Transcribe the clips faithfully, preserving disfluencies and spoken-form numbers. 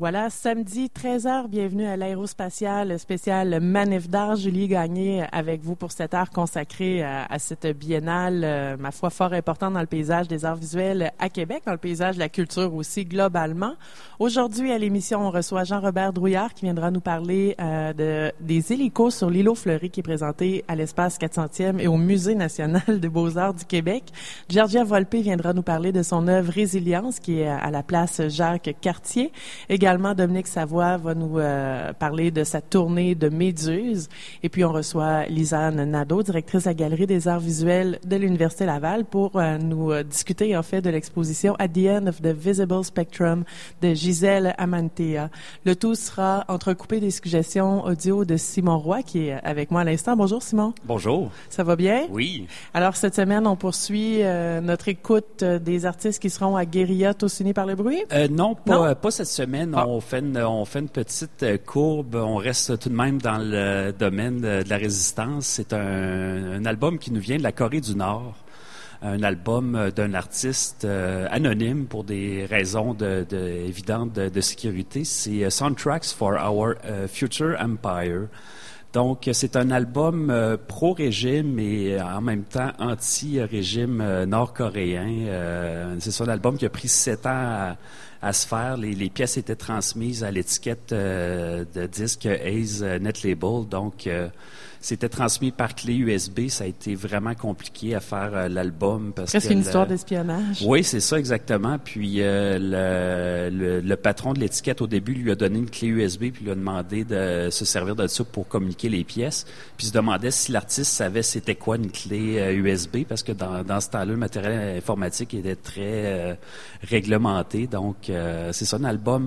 Voilà, samedi treize heures, bienvenue à l'aérospatiale spéciale Manif d'art. Julie Gagné avec vous pour cette heure consacrée à, à cette biennale, euh, ma foi, fort importante dans le paysage des arts visuels à Québec, dans le paysage de la culture aussi globalement. Aujourd'hui, à l'émission, on reçoit Jean-Robert Drouillard qui viendra nous parler euh, de, des hélicos sur l'îlot Fleury qui est présenté à l'espace quatre centième et au Musée national des beaux-arts du Québec. Georgia Volpe viendra nous parler de son œuvre Résilience qui est à la place Jacques-Cartier. Également, Dominique Savoie va nous euh, parler de sa tournée de Méduse. Et puis, on reçoit Lisanne Nadeau, directrice de la Galerie des arts visuels de l'Université Laval, pour euh, nous euh, discuter, en fait, de l'exposition At the End of the Visible Spectrum de Gisèle Amantea. Le tout sera entrecoupé des suggestions audio de Simon Roy, qui est avec moi à l'instant. Bonjour, Simon. Bonjour. Ça va bien? Oui. Alors, cette semaine, on poursuit euh, notre écoute euh, des artistes qui seront à Guérilla, tous unis par le bruit? Euh, non, pas, non? Euh, pas cette semaine. Ah. On fait une, on fait une petite euh, courbe. On reste tout de même dans le domaine de, de la résistance. C'est un, un album qui nous vient de la Corée du Nord. Un album d'un artiste euh, anonyme pour des raisons de, de, évidentes de, de sécurité. C'est uh, Soundtracks for Our uh, Future Empire. Donc, c'est un album euh, pro-régime et en même temps anti-régime euh, nord-coréen. Euh, c'est ça, un album qui a pris sept ans à, à se faire. Les, les pièces étaient transmises à l'étiquette euh, de disque Ace Net Label. Donc, euh, c'était transmis par clé U S B. Ça a été vraiment compliqué à faire euh, l'album. Parce Est-ce que une le... histoire d'espionnage? Oui, c'est ça exactement. Puis euh, le, le, le patron de l'étiquette, au début, lui a donné une clé U S B puis lui a demandé de se servir de ça pour communiquer les pièces. Puis il se demandait si l'artiste savait c'était quoi une clé euh, U S B parce que dans, dans ce temps-là, le matériel informatique était très euh, réglementé. Donc, euh, c'est ça, un album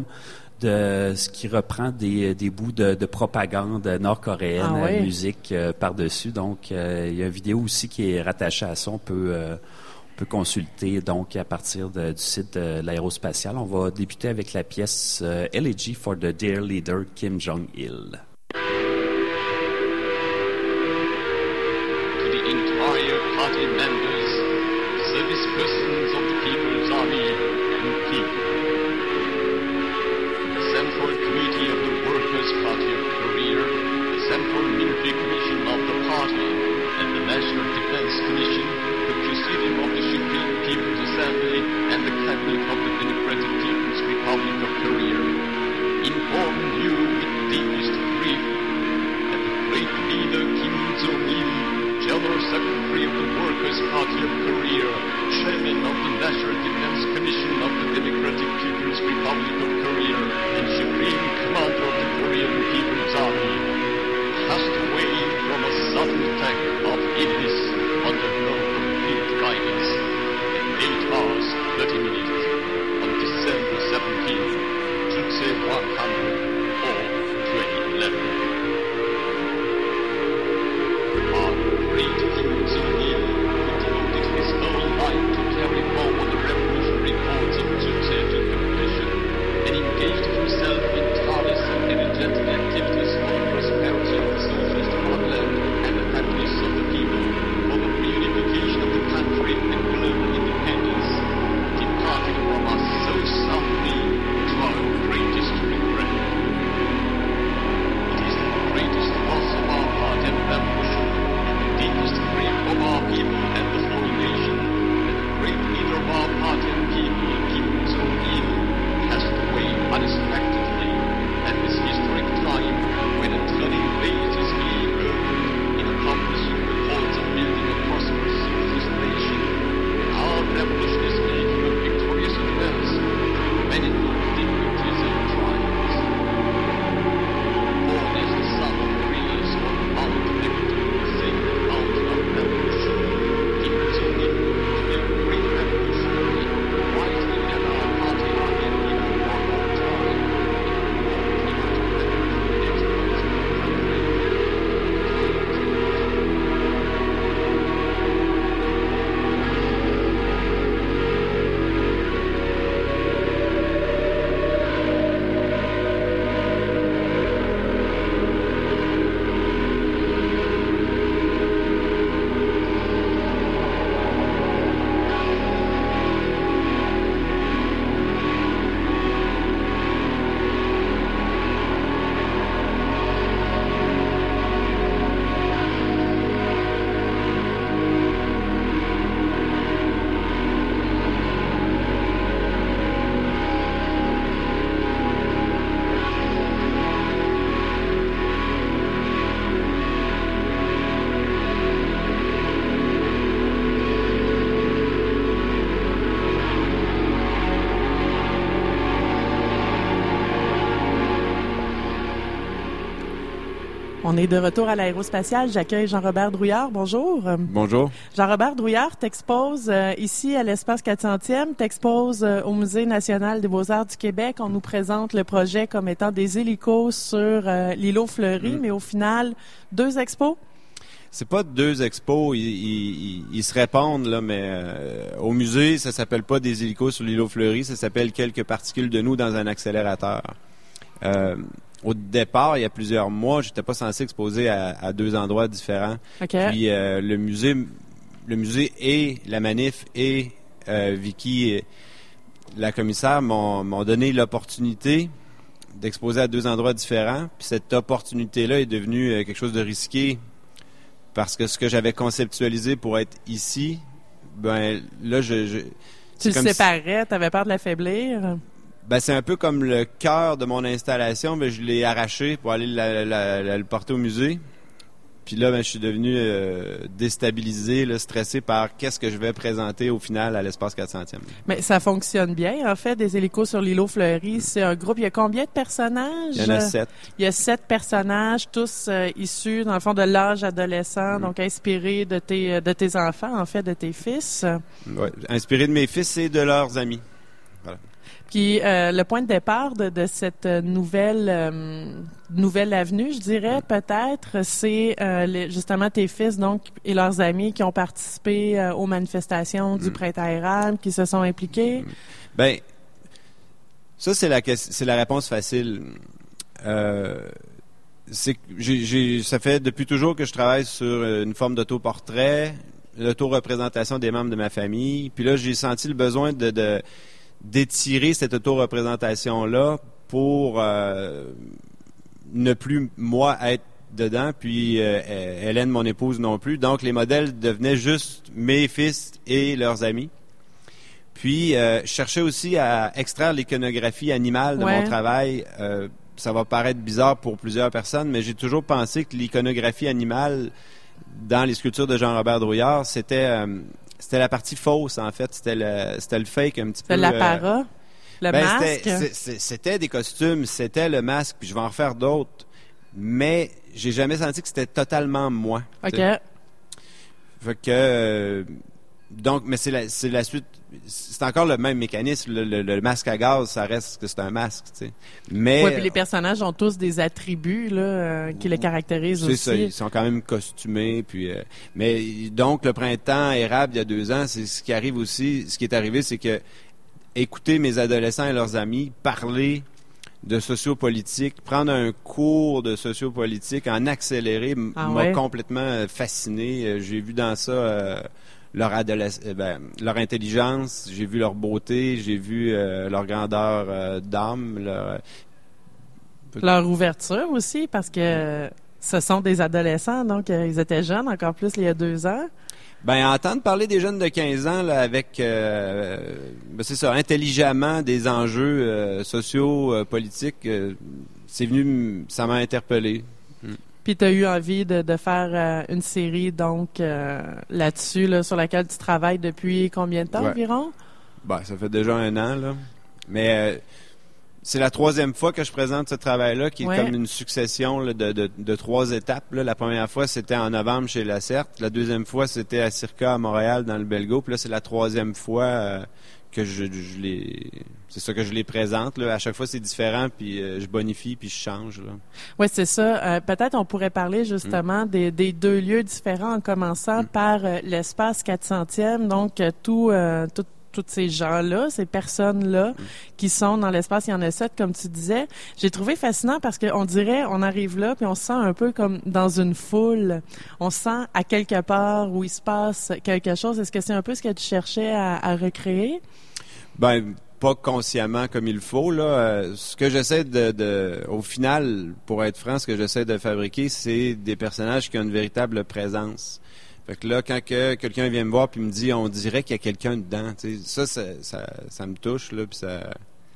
de ce qui reprend des, des bouts de, de propagande nord-coréenne, ah oui. musique euh, par-dessus. Donc, euh, il y a une vidéo aussi qui est rattachée à ça. On peut, euh, on peut consulter donc à partir de, du site de l'aérospatiale. On va débuter avec la pièce euh, Elegy for the Dear Leader Kim Jong-il. To the entire party members, service persons of the People's Army, and people. Central Committee of the Workers' Party of Korea, the Central Military Commission of the Party, and the National Defense Commission, the Presidium of the Supreme People's Assembly, and the Cabinet of the Democratic People's Republic of Korea, inform you with deepest grief that the great leader Kim Jong-il, General Secretary of the Workers' Party of Korea, Chairman of the National Defense Commission of the Democratic People's Republic of Korea, and Supreme Commander of the Korean People's Army, passed away from a sudden attack of illness under no complete guidance at eight hours, thirty minutes on December seventeenth, Chutse one hundred or twenty eleven. Our great Kim Jong-il, who devoted his On est de retour à l'aérospatiale. J'accueille Jean-Robert Drouillard. Bonjour. Bonjour. Jean-Robert Drouillard, t'exposes euh, ici à l'Espace quatre centième, t'exposes euh, au Musée national des beaux-arts du Québec. On nous présente le projet comme étant des hélicos sur euh, l'îlot Fleury, mmh. mais au final, deux expos? C'est pas deux expos, ils, ils, ils se répondent, là, mais euh, au musée, ça s'appelle pas des hélicos sur l'îlot Fleury, ça s'appelle quelques particules de nous dans un accélérateur. Euh, Au départ, il y a plusieurs mois, j'étais pas censé exposer à, à deux endroits différents. Okay. Puis euh, le musée, le musée et la manif et euh, Vicky, la commissaire, m'ont, m'ont donné l'opportunité d'exposer à deux endroits différents. Puis cette opportunité-là est devenue euh, quelque chose de risqué parce que ce que j'avais conceptualisé pour être ici, ben là, je, je tu le séparais, si... tu avais peur de l'affaiblir. Ben, c'est un peu comme le cœur de mon installation, ben, je l'ai arraché pour aller la, la, la, le porter au musée. Puis là, ben, je suis devenu euh, déstabilisé, là, stressé par qu'est-ce que je vais présenter au final à l'Espace quatre centième. Mais ça fonctionne bien, en fait, des hélicos sur l'îlot Fleury. C'est un groupe, il y a combien de personnages? Il y en a sept. Il y a sept personnages, tous euh, issus, dans le fond, de l'âge adolescent, mmh. donc inspirés de tes, de tes enfants, en fait, de tes fils. Oui, inspirés de mes fils et de leurs amis. Voilà. Puis euh, le point de départ de, de cette nouvelle euh, nouvelle avenue, je dirais peut-être, c'est euh, les, justement tes fils donc et leurs amis qui ont participé euh, aux manifestations du printemps érable, qui se sont impliqués. Ben ça c'est la c'est la réponse facile. Euh, c'est j'ai, j'ai ça fait depuis toujours que je travaille sur une forme d'autoportrait, l'autoreprésentation des membres de ma famille. Puis là j'ai senti le besoin de, de d'étirer cette auto-représentation-là pour euh, ne plus, moi, être dedans, puis euh, Hélène, mon épouse, non plus. Donc, les modèles devenaient juste mes fils et leurs amis. Puis, euh, je cherchais aussi à extraire l'iconographie animale de ouais. mon travail. Euh, ça va paraître bizarre pour plusieurs personnes, mais j'ai toujours pensé que l'iconographie animale dans les sculptures de Jean-Robert Drouillard, c'était... Euh, C'était la partie fausse, en fait. C'était le, c'était le fake un petit peu. C'était l'apparat, euh, le ben, masque. C'était, c'était, c'était des costumes, c'était le masque, puis je vais en refaire d'autres. Mais j'ai jamais senti que c'était totalement moi. OK. T'sais. Fait que... Euh, donc, mais c'est la, c'est la suite... C'est encore le même mécanisme. Le, le, le masque à gaz, ça reste que c'est un masque, tu sais. Mais... Oui, puis les personnages ont tous des attributs là, euh, qui les caractérisent c'est aussi. Ça, ils sont quand même costumés. Puis, euh, mais donc, le printemps érable, il y a deux ans, c'est ce qui arrive aussi. Ce qui est arrivé, c'est que écouter mes adolescents et leurs amis parler de sociopolitique, prendre un cours de sociopolitique en accéléré ah, m'a ouais? complètement fasciné. J'ai vu dans ça... Euh, Leur, adolesc... ben, leur intelligence, j'ai vu leur beauté, j'ai vu euh, leur grandeur euh, d'âme. Leur... leur ouverture aussi, parce que ce sont des adolescents, donc euh, ils étaient jeunes, encore plus il y a deux ans. Ben, entendre parler des jeunes de quinze ans là, avec, euh, ben, c'est ça, intelligemment des enjeux euh, sociaux, euh, politiques, euh, c'est venu, ça m'a interpellé. Mm. Puis tu as eu envie de, de faire euh, une série donc euh, là-dessus, là, sur laquelle tu travailles depuis combien de temps ouais. environ? Ben, ça fait déjà un an, là. Mais euh, c'est la troisième fois que je présente ce travail-là, qui est ouais. comme une succession là, de, de, de trois étapes. Là. La première fois, c'était en novembre chez Lacerte. La deuxième fois, c'était à Circa à Montréal, dans le Belgo. Puis là, c'est la troisième fois euh, que je, je les... C'est ça que je les présente. Là. À chaque fois, c'est différent, puis euh, je bonifie, puis je change. Oui, c'est ça. Euh, peut-être on pourrait parler justement mmh. des, des deux lieux différents, en commençant mmh. par euh, l'espace quatre centième. Donc, euh, tout, euh, tout, tous ces gens-là, ces personnes-là mmh. qui sont dans l'espace, il y en a sept, comme tu disais. J'ai trouvé fascinant parce qu'on dirait, on arrive là, puis on se sent un peu comme dans une foule. On se sent à quelque part où il se passe quelque chose. Est-ce que c'est un peu ce que tu cherchais à, à recréer? Ben, pas consciemment comme il faut. Là. Euh, ce que j'essaie de, de... Au final, pour être franc, ce que j'essaie de fabriquer, c'est des personnages qui ont une véritable présence. Fait que là, quand que quelqu'un vient me voir puis me dit « on dirait qu'il y a quelqu'un dedans », ça, ça, ça, ça me touche. Là, puis ça...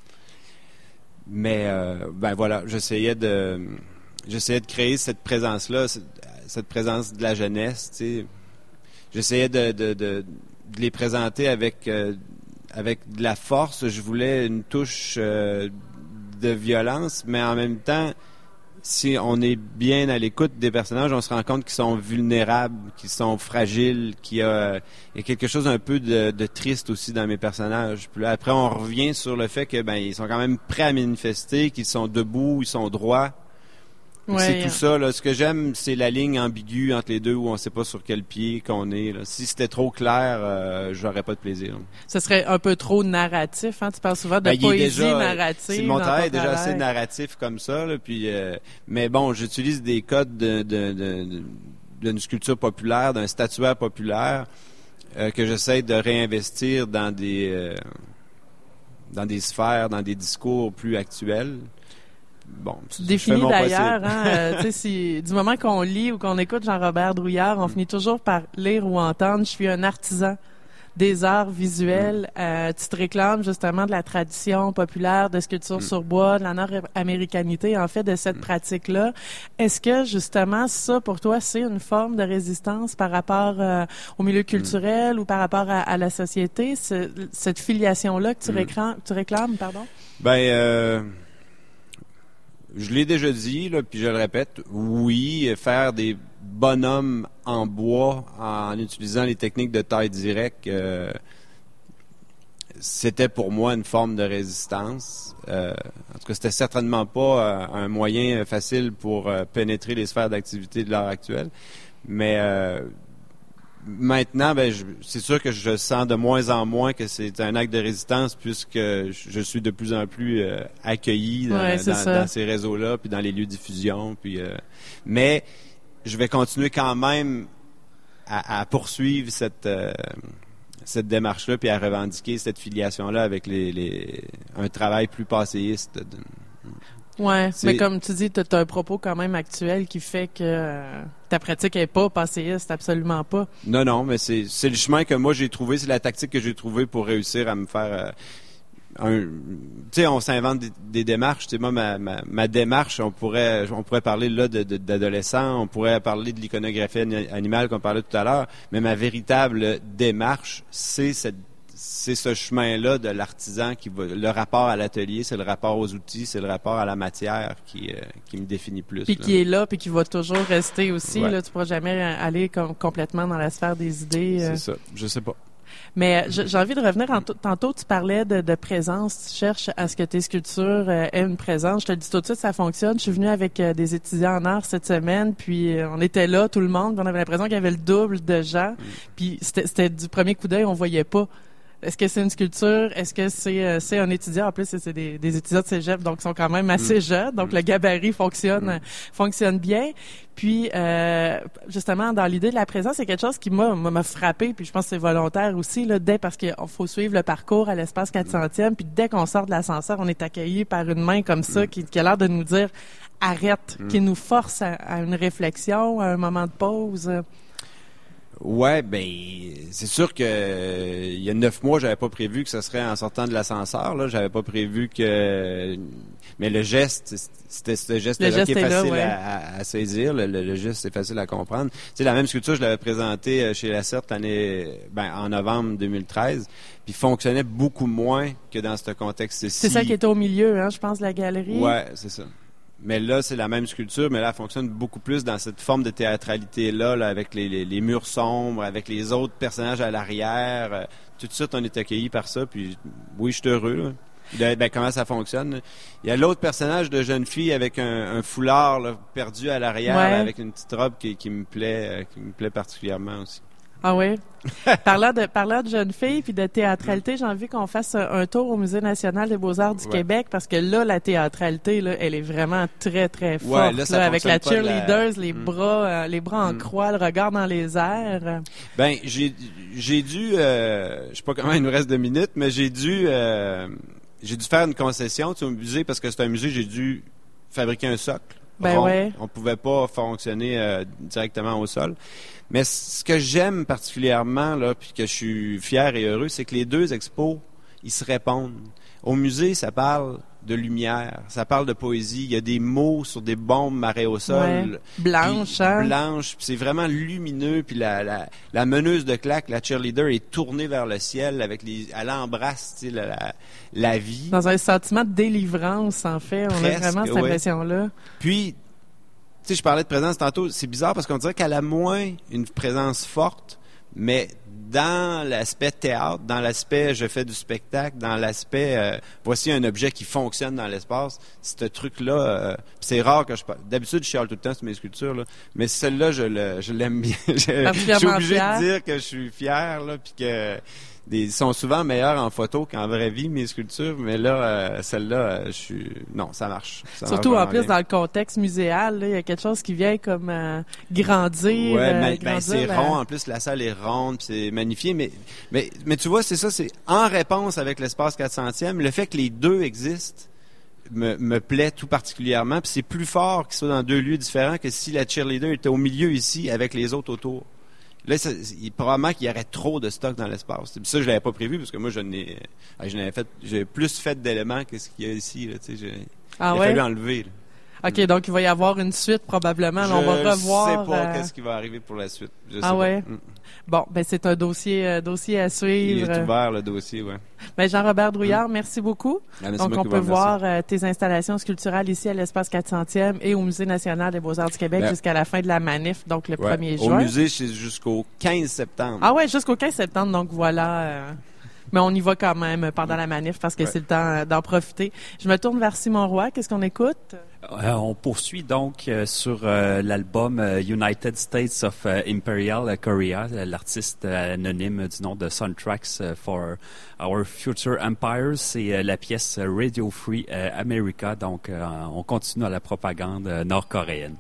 Mais, euh, ben voilà, j'essayais de... J'essayais de créer cette présence-là, cette présence de la jeunesse. T'sais. J'essayais de, de, de, de les présenter avec... Euh, avec de la force. Je voulais une touche euh, de violence, mais en même temps si on est bien à l'écoute des personnages, on se rend compte qu'ils sont vulnérables, qu'ils sont fragiles, qu'il y a, il y a quelque chose un peu de, de triste aussi dans mes personnages. Puis là, après, on revient sur le fait que ben ils sont quand même prêts à manifester, qu'ils sont debout, ils sont droits. Ouais, c'est tout ça. Là. Ce que j'aime, c'est la ligne ambiguë entre les deux où on ne sait pas sur quel pied qu'on est. Là. Si c'était trop clair, euh, j'aurais pas de plaisir. Là. Ce serait un peu trop narratif. Hein? Tu parles souvent de ben, poésie déjà, narrative. C'est, mon travail est déjà assez narratif comme ça. Là, puis, euh, mais bon, j'utilise des codes de, de, de, de, d'une sculpture populaire, d'un statuaire populaire euh, que j'essaie de réinvestir dans des, euh, dans des sphères, dans des discours plus actuels. Bon, tu définis d'ailleurs, hein, euh, tu sais, si, du moment qu'on lit ou qu'on écoute Jean-Robert Drouillard, on mm. finit toujours par lire ou entendre « Je suis un artisan des arts visuels mm. ». Euh, tu te réclames justement de la tradition populaire de sculpture mm. sur bois, de la nord-américanité, en fait, de cette mm. pratique-là. Est-ce que justement, ça, pour toi, c'est une forme de résistance par rapport euh, au milieu culturel mm. ou par rapport à, à la société, ce, cette filiation-là que tu, mm. réclames, tu réclames, pardon? Ben, euh... je l'ai déjà dit, là, puis je le répète, oui, faire des bonhommes en bois en utilisant les techniques de taille directe, euh, c'était pour moi une forme de résistance. Euh, en tout cas, c'était certainement pas euh, un moyen facile pour euh, pénétrer les sphères d'activité de l'art actuel. Mais euh, maintenant, ben, je, c'est sûr que je sens de moins en moins que c'est un acte de résistance puisque je, je suis de plus en plus euh, accueilli dans, ouais, dans, dans ces réseaux-là, puis dans les lieux de diffusion. Puis, euh, mais je vais continuer quand même à, à poursuivre cette, euh, cette démarche-là, puis à revendiquer cette filiation-là avec les, les, un travail plus passéiste. De, ouais, c'est... mais comme tu dis, tu as un propos quand même actuel qui fait que euh, ta pratique n'est pas passéiste, absolument pas. Non, non, mais c'est, c'est le chemin que moi j'ai trouvé, c'est la tactique que j'ai trouvée pour réussir à me faire euh, un... Tu sais, on s'invente des, des démarches. Tu sais, moi, ma, ma, ma démarche, on pourrait on pourrait parler là de, de, d'adolescents, on pourrait parler de l'iconographie animale qu'on parlait tout à l'heure, mais ma véritable démarche, c'est cette c'est ce chemin-là de l'artisan qui va, le rapport à l'atelier, c'est le rapport aux outils, c'est le rapport à la matière qui, euh, qui me définit plus. Puis là. qui est là, puis qui va toujours rester aussi. Ouais. Là, tu pourras jamais aller com- complètement dans la sphère des idées. Euh. C'est ça, je sais pas. Mais euh, j'ai envie de revenir, en t- tantôt tu parlais de, de présence, tu cherches à ce que tes sculptures euh, aient une présence. Je te le dis tout de suite, ça fonctionne. Je suis venue avec euh, des étudiants en art cette semaine, puis euh, on était là, tout le monde, on avait l'impression qu'il y avait le double de gens, mm. puis c'était, c'était du premier coup d'œil, on voyait pas. Est-ce que c'est une sculpture? Est-ce que c'est euh, c'est un étudiant? En plus, c'est, c'est des, des étudiants de cégep, donc ils sont quand même assez mmh. jeunes. Donc, mmh. le gabarit fonctionne mmh. fonctionne bien. Puis, euh, justement, dans l'idée de la présence, c'est quelque chose qui m'a, m'a frappé, puis je pense que c'est volontaire aussi, là, dès parce qu'il faut suivre le parcours à l'espace quatre centième, puis dès qu'on sort de l'ascenseur, on est accueilli par une main comme ça, mmh. qui, qui a l'air de nous dire « arrête mmh. », qui nous force à, à une réflexion, à un moment de pause. Ouais, ben c'est sûr que euh, il y a neuf mois, j'avais pas prévu que ce serait en sortant de l'ascenseur. Là, j'avais pas prévu que. Mais le geste, c'était ce geste-là geste qui est facile là, ouais. à, à saisir. Le, le, le geste, c'est facile à comprendre. Tu sais, la même sculpture, je l'avais présentée chez La Certe l'année, ben en novembre deux mille treize, puis fonctionnait beaucoup moins que dans ce contexte-ci. C'est ça qui était au milieu, hein, je pense, de la galerie. Ouais, c'est ça. Mais là, c'est la même sculpture, mais là, elle fonctionne beaucoup plus dans cette forme de théâtralité-là, là, avec les, les, les murs sombres, avec les autres personnages à l'arrière. Euh, tout de suite, on est accueillis par ça, puis oui, je suis heureux. Là. De, ben, comment ça fonctionne. Il y a l'autre personnage de jeune fille avec un, un foulard là, perdu à l'arrière, ouais. là, avec une petite robe qui, qui me plaît, euh, qui me plaît particulièrement aussi. Ah oui. parlant de parlant de jeunes filles puis de théâtralité, j'ai envie qu'on fasse un tour au Musée national des beaux-arts du ouais. Québec parce que là, la théâtralité, là, elle est vraiment très très forte. Ouais, là, là, avec la cheerleaders, la... les mm. bras, euh, les bras en mm. croix, le regard dans les airs. Ben, j'ai j'ai dû, euh, je sais pas comment il nous reste de minutes, mais j'ai dû euh, j'ai dû faire une concession tu sais, au musée parce que c'est un musée, j'ai dû fabriquer un socle. Ben rond. ouais. On pouvait pas fonctionner euh, directement au sol. Mais ce que j'aime particulièrement, là, puis que je suis fier et heureux, c'est que les deux expos, ils se répondent. Au musée, ça parle de lumière, ça parle de poésie. Il y a des mots sur des bombes marées au sol. Ouais. Blanches, hein? Blanches, puis c'est vraiment lumineux. Puis la, la, la meneuse de claque, la cheerleader, est tournée vers le ciel avec les, elle embrasse, tu sais, la, la, la vie. Dans un sentiment de délivrance, en fait. On Presque, a vraiment cette ouais. impression-là. Puis, sais, je parlais de présence tantôt, c'est bizarre parce qu'on dirait qu'elle a moins une présence forte, mais dans l'aspect théâtre, dans l'aspect je fais du spectacle, dans l'aspect euh, voici un objet qui fonctionne dans l'espace, ce truc-là, euh, c'est rare que je parle. D'habitude, je chiale tout le temps sur mes sculptures, là, mais celle-là, je, le, je l'aime bien. je, je suis obligé fier. de dire que je suis fier, là, puis que Ils sont souvent meilleurs en photo qu'en vraie vie, mes sculptures, mais là, euh, celle-là, euh, je suis... Non, ça marche. Ça Surtout marche en plus bien. dans le contexte muséal, il y a quelque chose qui vient comme euh, grandir. Ouais, euh, mais, grandir ben, c'est la... rond. En plus, la salle est ronde, puis c'est magnifié. Mais, mais, mais tu vois, c'est ça, c'est en réponse avec l'espace quatre centième, le fait que les deux existent me, me plaît tout particulièrement. Puis c'est plus fort qu'ils soient dans deux lieux différents que si la cheerleader était au milieu ici avec les autres autour. Là, ça, il, probablement qu'il y aurait trop de stock dans l'espace. Puis ça, je l'avais pas prévu parce que moi, je n'ai, je n'avais fait, j'ai plus fait d'éléments que ce qu'il y a ici. Là, tu sais, j'ai, ah il a ouais? fallu enlever. Là. OK, donc il va y avoir une suite probablement. Je on va revoir. sais pas euh... qu'est-ce qui va arriver pour la suite. Je sais ah ouais? pas. Mm. Bon, ben c'est un dossier, euh, dossier à suivre. Il est ouvert, le dossier, oui. Ben Jean-Robert Drouillard, mm. merci beaucoup. Ah, donc, on peut voir euh, tes installations sculpturales ici à l'Espace quatre centième et au Musée national des Beaux-Arts du Québec ben, jusqu'à la fin de la manif, donc le ouais, premier au juin. Au musée, c'est jusqu'au quinze septembre. Ah ouais, jusqu'au quinze septembre, donc voilà... Euh... Mais on y va quand même pendant la manif parce que ouais. c'est le temps d'en profiter. Je me tourne vers Simon Roy. Qu'est-ce qu'on écoute? Euh, on poursuit donc euh, sur euh, l'album euh, United States of uh, Imperial Korea, l'artiste euh, anonyme du nom de Soundtracks uh, for Our Future Empires. C'est euh, la pièce Radio Free euh, America. Donc, euh, on continue à la propagande euh, nord-coréenne.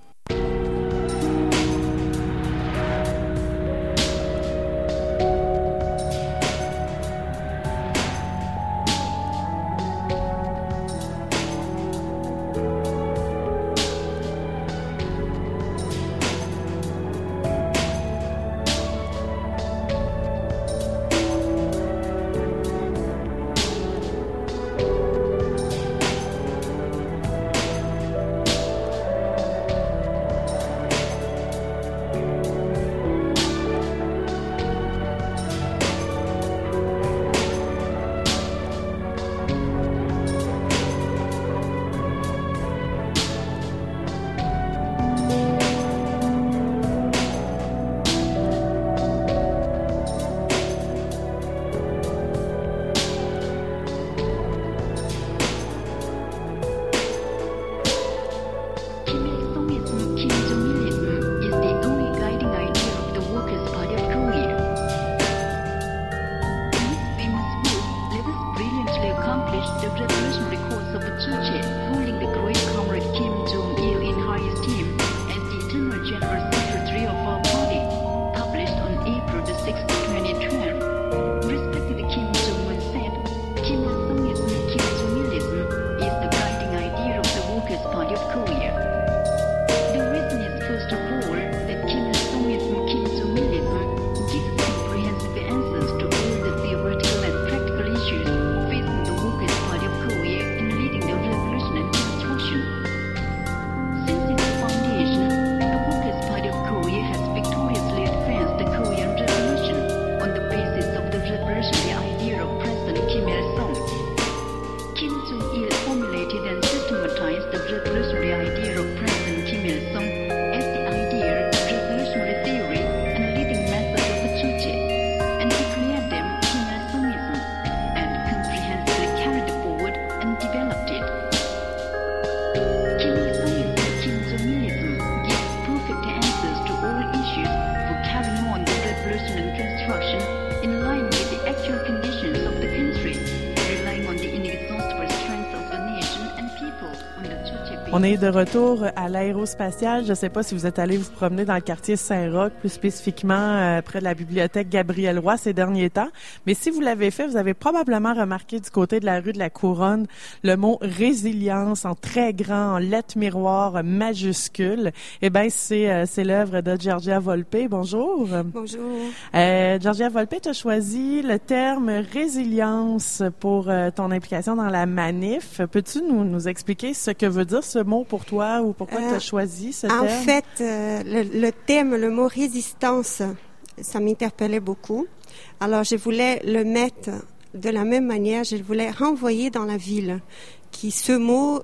On est de retour à l'aérospatiale. Je ne sais pas si vous êtes allé vous promener dans le quartier Saint-Roch, plus spécifiquement euh, près de la bibliothèque Gabriel Roy ces derniers temps. Mais si vous l'avez fait, vous avez probablement remarqué du côté de la rue de la Couronne le mot résilience en très grand, en lettres miroirs majuscules. Eh bien, c'est, euh, c'est l'œuvre de Giorgia Volpe. Bonjour. Bonjour. Euh, Giorgia Volpe, tu as choisi le terme résilience pour euh, ton implication dans la manif. Peux-tu nous, nous expliquer ce que veut dire ce mot pour toi ou pourquoi euh, tu as choisi ce en terme? En fait, euh, le, le thème, le mot résistance, ça m'interpellait beaucoup. Alors, je voulais le mettre de la même manière, je voulais renvoyer dans la ville, qui ce mot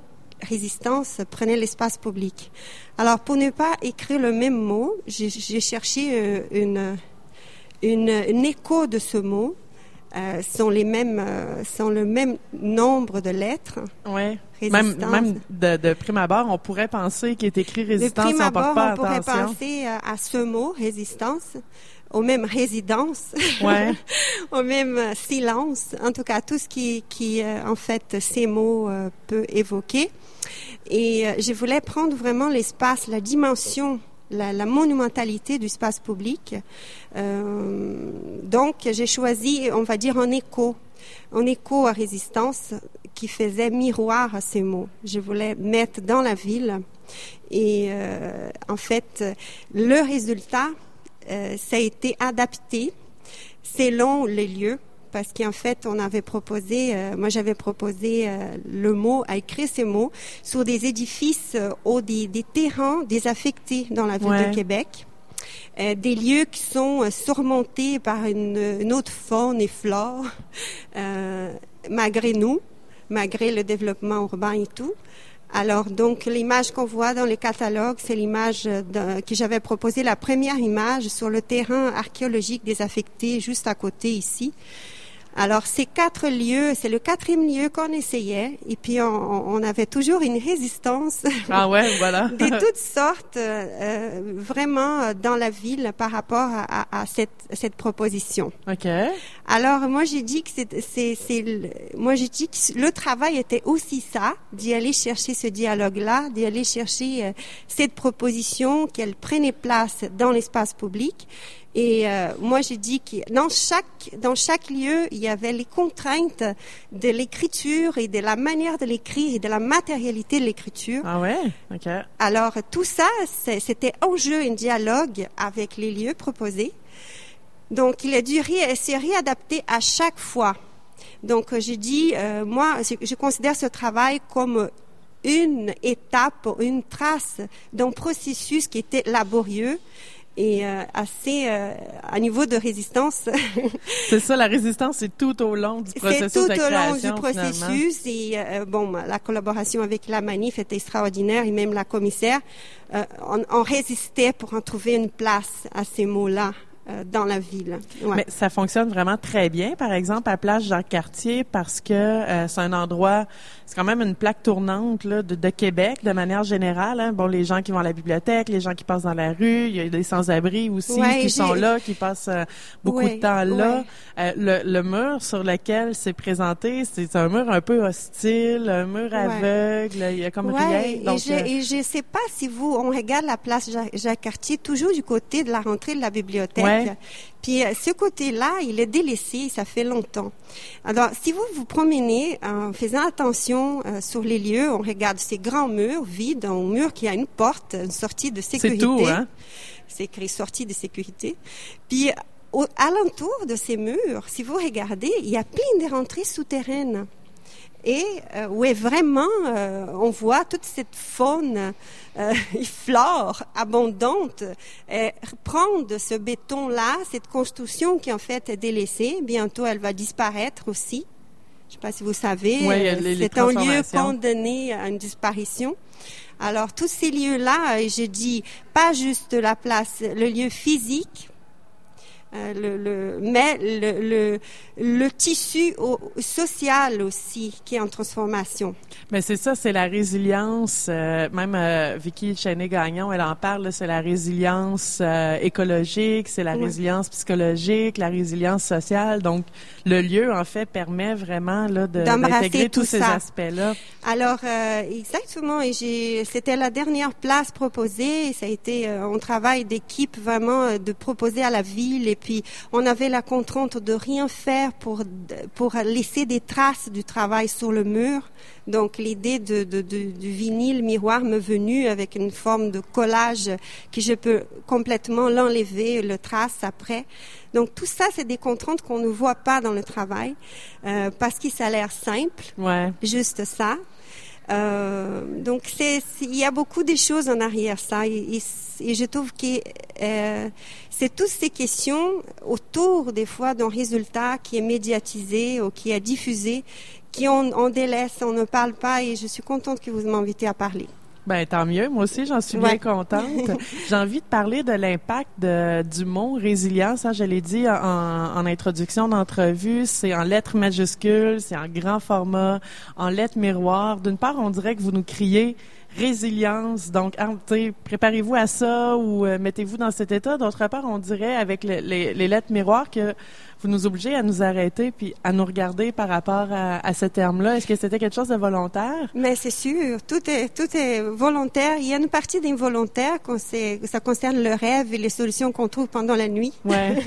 résistance prenait l'espace public. Alors, pour ne pas écrire le même mot, j'ai, j'ai cherché euh, une, une, un écho de ce mot. Euh, sont les mêmes, euh, sont le même nombre de lettres. Oui. Même, même de, de prime abord, on pourrait penser qu'il est écrit résistance. De prime on porte abord, pas on pourrait attention. penser à, à ce mot, résistance, au même résidence, ouais. au même silence. En tout cas, tout ce qui, qui euh, en fait, ces mots euh, peut évoquer. Et euh, je voulais prendre vraiment l'espace, la dimension, la, la monumentalité du espace public. Euh, donc, j'ai choisi, on va dire, un écho, un écho à résistance qui faisait miroir à ces mots. Je voulais mettre dans la ville. Et euh, en fait, le résultat, euh, ça a été adapté selon les lieux. Parce qu'en fait, on avait proposé, euh, moi j'avais proposé euh, le mot, à écrire ces mots sur des édifices euh, ou des, des terrains désaffectés dans la ville ouais. de Québec. Euh, des lieux qui sont euh, surmontés par une, une autre faune et flore, euh, malgré nous, malgré le développement urbain et tout. Alors, donc, l'image qu'on voit dans le catalogue, c'est l'image de, que j'avais proposée, la première image sur le terrain archéologique désaffecté, juste à côté ici. Alors, ces quatre lieux, c'est le quatrième lieu qu'on essayait, et puis on, on avait toujours une résistance. Ah ouais, voilà. de toutes sortes, euh, vraiment dans la ville par rapport à, à, à cette, cette proposition. OK. Alors, moi, j'ai dit que c'est, c'est, c'est le, moi, j'ai dit que le travail était aussi ça, d'y aller chercher ce dialogue-là, d'y aller chercher euh, cette proposition, qu'elle prenait place dans l'espace public. Et euh, moi, j'ai dit que dans chaque dans chaque lieu, il y avait les contraintes de l'écriture et de la manière de l'écrire et de la matérialité de l'écriture. Ah ouais, ok. Alors tout ça, c'est, c'était en jeu un dialogue avec les lieux proposés. Donc il a dû ré, se réadapter à chaque fois. Donc j'ai dit, euh, moi, je, je considère ce travail comme une étape, une trace d'un processus qui était laborieux. Et euh, assez euh, à niveau de résistance. C'est ça, la résistance, c'est tout au long du processus c'est tout de au long création, du processus. Finalement. Et euh, bon, la collaboration avec la Manif était extraordinaire et même la commissaire, euh, on, on résistait pour en trouver une place à ces mots-là euh, dans la ville. Ouais. Mais ça fonctionne vraiment très bien, par exemple, à Place Jacques-Cartier, parce que euh, c'est un endroit, c'est quand même une plaque tournante là, de, de Québec, de manière générale. Hein. Bon, les gens qui vont à la bibliothèque, les gens qui passent dans la rue, il y a des sans-abri aussi ouais, qui j'ai... sont là, qui passent euh, beaucoup ouais, de temps là. Ouais. Euh, le, le mur sur lequel c'est présenté, c'est un mur un peu hostile, un mur ouais. aveugle, il y a comme ouais, rien. Donc, et je, euh... et je sais pas si vous, on regarde la Place Jacques-Cartier, toujours du côté de la rentrée de la bibliothèque. Ouais. Puis ce côté-là, il est délaissé, ça fait longtemps. Alors, si vous vous promenez en faisant attention euh, sur les lieux, on regarde ces grands murs vides, un mur qui a une porte, une sortie de sécurité. C'est tout, hein? C'est écrit sortie de sécurité. Puis, au alentour de ces murs, si vous regardez, il y a plein de rentrées souterraines. Et euh, où est vraiment, euh, on voit toute cette faune euh, et flore abondante euh, prendre ce béton-là, cette construction qui en fait est délaissée. Bientôt, elle va disparaître aussi. Je ne sais pas si vous savez, ouais, euh, les, c'est les un lieu condamné à une disparition. Alors, tous ces lieux-là, et je dis pas juste la place, le lieu physique, Euh, le, le, mais le, le, le tissu au, social aussi qui est en transformation. Mais c'est ça, c'est la résilience. Euh, même euh, Vicky Cheney-Gagnon, elle en parle, là, c'est la résilience euh, écologique, c'est la ouais. résilience psychologique, la résilience sociale. Donc, le lieu, en fait, permet vraiment là, de, d'intégrer tous ces aspects-là. Alors, euh, exactement. Et j'ai, c'était la dernière place proposée. Ça a été euh, un travail d'équipe vraiment de proposer à la ville. Et puis, on avait la contrainte de rien faire pour pour laisser des traces du travail sur le mur. Donc, l'idée de, de, de, du vinyle miroir m'est venue avec une forme de collage que je peux complètement l'enlever, le trace après. Donc, tout ça, c'est des contraintes qu'on ne voit pas dans le travail euh, parce que ça a l'air simple, ouais. juste ça. Euh, donc, c'est, c'est, il y a beaucoup de choses en arrière ça. Et, et, et je trouve que euh, c'est toutes ces questions autour, des fois, d'un résultat qui est médiatisé ou qui est diffusé qui on, on délaisse, on ne parle pas, et je suis contente que vous m'invitez à parler. Ben tant mieux, moi aussi j'en suis Ouais. bien contente. J'ai envie de parler de l'impact de, du mot résilience. Hein, je l'ai dit en, en introduction d'entrevue, c'est en lettres majuscules, c'est en grand format, en lettres miroirs. D'une part, on dirait que vous nous criez résilience, donc ah, préparez-vous à ça ou euh, mettez-vous dans cet état. D'autre part, on dirait avec le, les, les lettres miroirs que vous nous obligez à nous arrêter puis à nous regarder par rapport à, à ce terme-là. Est-ce que c'était quelque chose de volontaire? Mais c'est sûr, tout est, tout est volontaire. Il y a une partie d'involontaire, quand c'est, ça concerne le rêve et les solutions qu'on trouve pendant la nuit. Ouais.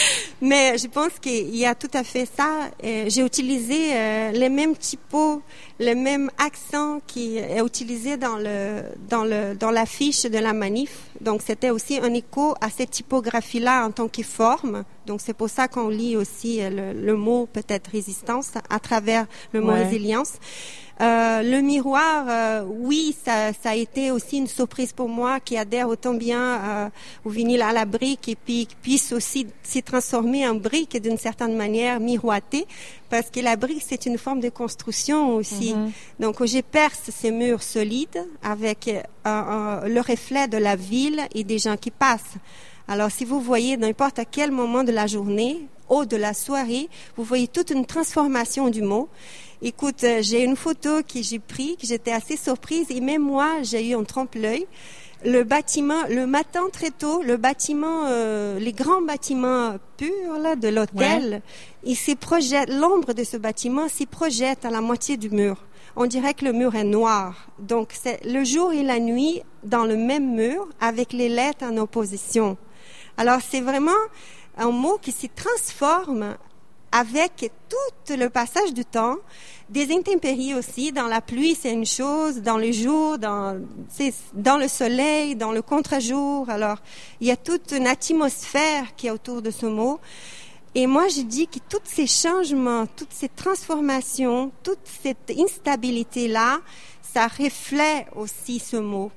Mais je pense qu'il y a tout à fait ça. Euh, j'ai utilisé euh, les mêmes typos, le même accent qui est utilisé dans le dans le dans l'affiche de la manif. Donc c'était aussi un écho à cette typographie-là en tant que forme. Donc c'est pour ça qu'on lit aussi le, le mot peut-être résistance à travers le mot Ouais. résilience. Euh, le miroir, euh, oui, ça, ça a été aussi une surprise pour moi, qui adhère autant bien euh, au vinyle à la brique et puis qui puisse aussi s'y transformer en brique d'une certaine manière miroitée, parce que la brique c'est une forme de construction aussi. Mm-hmm. Donc je perce ces murs solides avec euh, euh, le reflet de la ville et des gens qui passent. Alors si vous voyez n'importe à quel moment de la journée ou de la soirée, vous voyez toute une transformation du mot. Écoute, j'ai une photo que j'ai prise, que j'étais assez surprise, et même moi, j'ai eu un trompe-l'œil. Le bâtiment, le matin très tôt, le bâtiment, euh, les grands bâtiments purs là de l'hôtel, ouais. il s'y projette, l'ombre de ce bâtiment s'y projette à la moitié du mur. On dirait que le mur est noir. Donc c'est le jour et la nuit dans le même mur avec les lettres en opposition. Alors c'est vraiment un mot qui s'y transforme avec tout le passage du temps, des intempéries aussi. Dans la pluie, c'est une chose, dans le jour, dans, c'est, dans le soleil, dans le contre-jour. Alors, il y a toute une atmosphère qui est autour de ce mot. Et moi, je dis que tous ces changements, toutes ces transformations, toute cette instabilité-là, ça reflète aussi ce mot.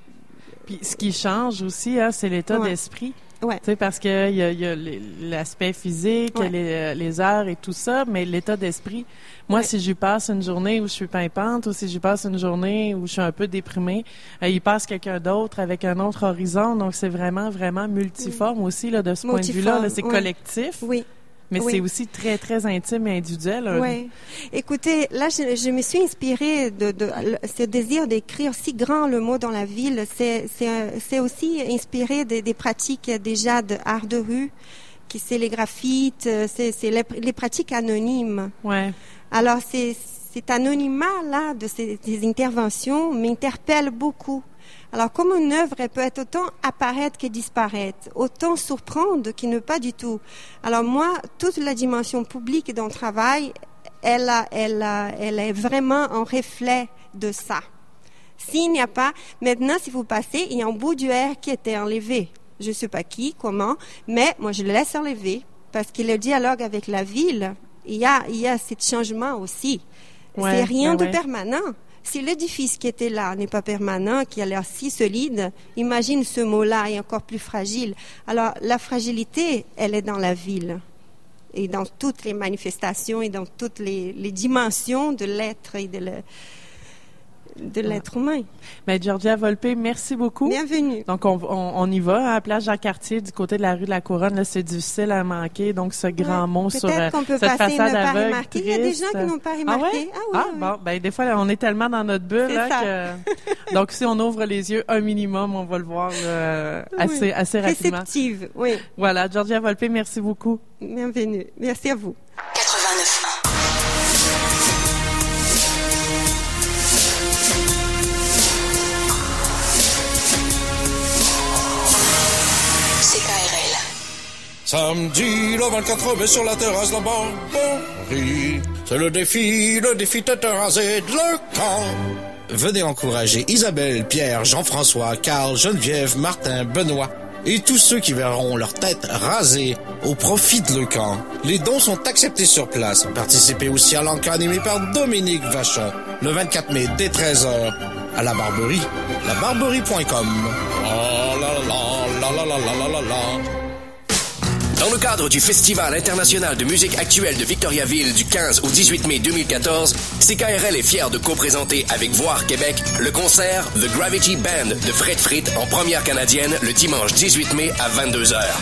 Puis, ce qui change aussi, hein, c'est l'état ouais. d'esprit. Ouais. Tu sais, parce que il y a, y a l'aspect physique, ouais. les, les heures et tout ça, mais l'état d'esprit. Moi, ouais. si j'y passe une journée où je suis pimpante ou si j'y passe une journée où je suis un peu déprimée, euh, il passe quelqu'un d'autre avec un autre horizon. Donc, c'est vraiment, vraiment multiforme oui. aussi, là, de ce multiforme, point de vue-là. Là, c'est ouais. collectif. Oui. Mais oui. c'est aussi très, très intime et individuel. Oui. Écoutez, là, je, je me suis inspirée de, de, de ce désir d'écrire si grand le mot dans la ville. C'est, c'est, c'est aussi inspiré des, des pratiques déjà de art de rue, qui c'est les graffites, c'est, c'est les, les pratiques anonymes. Ouais. Alors, c'est, cet anonymat-là de ces des interventions m'interpelle beaucoup. Alors, comme une œuvre, elle peut être autant apparaître que disparaître, autant surprendre que ne pas du tout. Alors moi, toute la dimension publique dans le travail, elle, a, elle, a, elle est vraiment un reflet de ça. S'il n'y a pas, maintenant, si vous passez, il y a un bout du R qui était enlevé. Je ne sais pas qui, comment, mais moi, je le laisse enlever parce que le dialogue avec la ville, il y a, il y a ce changement aussi. Ouais, c'est rien ben de ouais. permanent. Si l'édifice qui était là n'est pas permanent, qui a l'air si solide, imagine ce mot-là est encore plus fragile. Alors, la fragilité, elle est dans la ville et dans toutes les manifestations et dans toutes les, les dimensions de l'être et de, le, de l'être humain. Bien, Georgia Volpe, merci beaucoup. Bienvenue. Donc, on, on, on y va à la place Jacques-Cartier, du côté de la rue de la Couronne. Là, c'est difficile à manquer. Donc, ce grand ouais, mot sur euh, qu'on peut cette passer façade ne pas aveugle, remarquer. Il y a des gens qui n'ont pas remarqué. Ah, ouais? ah, oui, ah oui. bon, ben des fois, là, on est tellement dans notre bulle là, que... Donc, si on ouvre les yeux un minimum, on va le voir là, assez, oui. assez rapidement. Réceptive, oui. Voilà, Georgia Volpe, merci beaucoup. Bienvenue. Merci à vous. quatre-vingt-neuf un. Samedi, le vingt-quatre mai sur la terrasse de Barbarie. C'est le défi, le défi tête rasée de le camp. Venez encourager Isabelle, Pierre, Jean-François, Carl, Geneviève, Martin, Benoît et tous ceux qui verront leur tête rasée au profit de le camp. Les dons sont acceptés sur place. Participez aussi à l'encas animé par Dominique Vachon. Le vingt-quatre mai, dès treize heures, à la Barberie. la barberie point com. La la la la la la la la la la. Dans le cadre du Festival international de musique actuelle de Victoriaville du quinze au dix-huit mai deux mille quatorze, C K R L est fier de co-présenter avec Voir Québec le concert The Gravity Band de Fred Fritt en première canadienne le dimanche dix-huit mai à vingt-deux heures.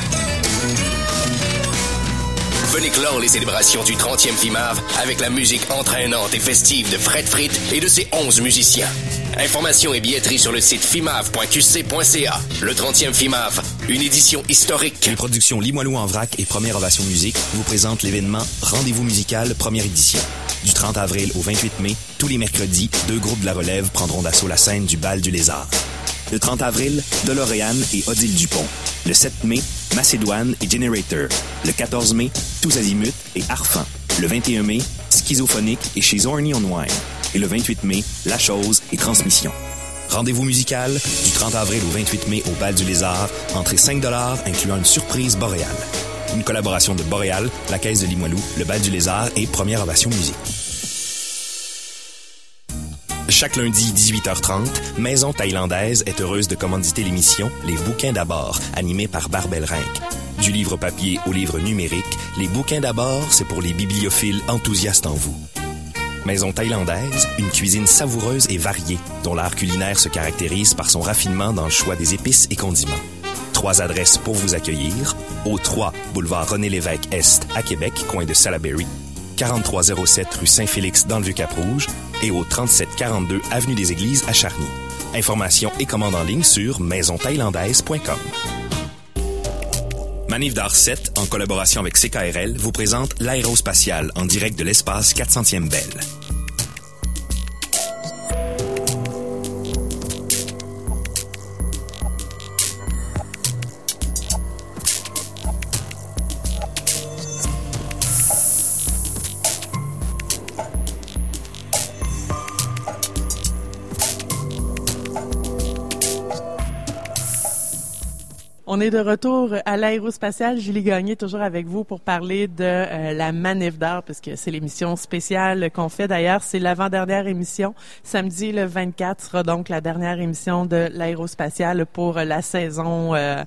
Venez clore les célébrations du trentième FIMAV avec la musique entraînante et festive de Fred Fritt et de ses onze musiciens. Informations et billetterie sur le site fimav point q c point c a. Le trentième FIMAV, une édition historique. Les productions Limoilou en vrac et Première Ovation Musique vous présentent l'événement Rendez-vous musical première édition. Du trente avril au vingt-huit mai, tous les mercredis, deux groupes de la relève prendront d'assaut la scène du Bal du Lézard. Le trente avril, DeLorean et Odile Dupont. Le sept mai, Macédoine et Generator. Le quatorze mai, Tous Azimuts et Arfan. Le vingt et un mai, Schizophonique et chez Zorny on Wine. Et le vingt-huit mai, La Chose et Transmission. Rendez-vous musical du trente avril au vingt-huit mai au Bal du Lézard. Entrée cinq dollars incluant une surprise boréale. Une collaboration de Boréal, la Caisse de Limoilou, le Bal du Lézard et Première Ovation Musique. Chaque lundi, dix-huit heures trente, Maison Thaïlandaise est heureuse de commanditer l'émission Les Bouquins d'abord, animée par Barbel Rinck. Du livre papier au livre numérique, Les Bouquins d'abord, c'est pour les bibliophiles enthousiastes en vous. Maison Thaïlandaise, une cuisine savoureuse et variée, dont l'art culinaire se caractérise par son raffinement dans le choix des épices et condiments. Trois adresses pour vous accueillir. Au trois, boulevard René-Lévesque Est, à Québec, coin de Salaberry. quarante-trois zéro sept rue Saint-Félix dans le Vieux-Cap-Rouge et au trente-sept quarante-deux avenue des Églises à Charny. Informations et commandes en ligne sur maison thaïlandaise point com. Manif d'Art sept, en collaboration avec C K R L, vous présente l'aérospatiale en direct de l'espace quatre centième Belle. On est de retour à l'aérospatiale. Julie Gagné, toujours avec vous pour parler de euh, la Manif d'Art, puisque c'est l'émission spéciale qu'on fait. D'ailleurs, c'est l'avant-dernière émission. Samedi, le vingt-quatre, sera donc la dernière émission de l'aérospatiale pour la saison euh,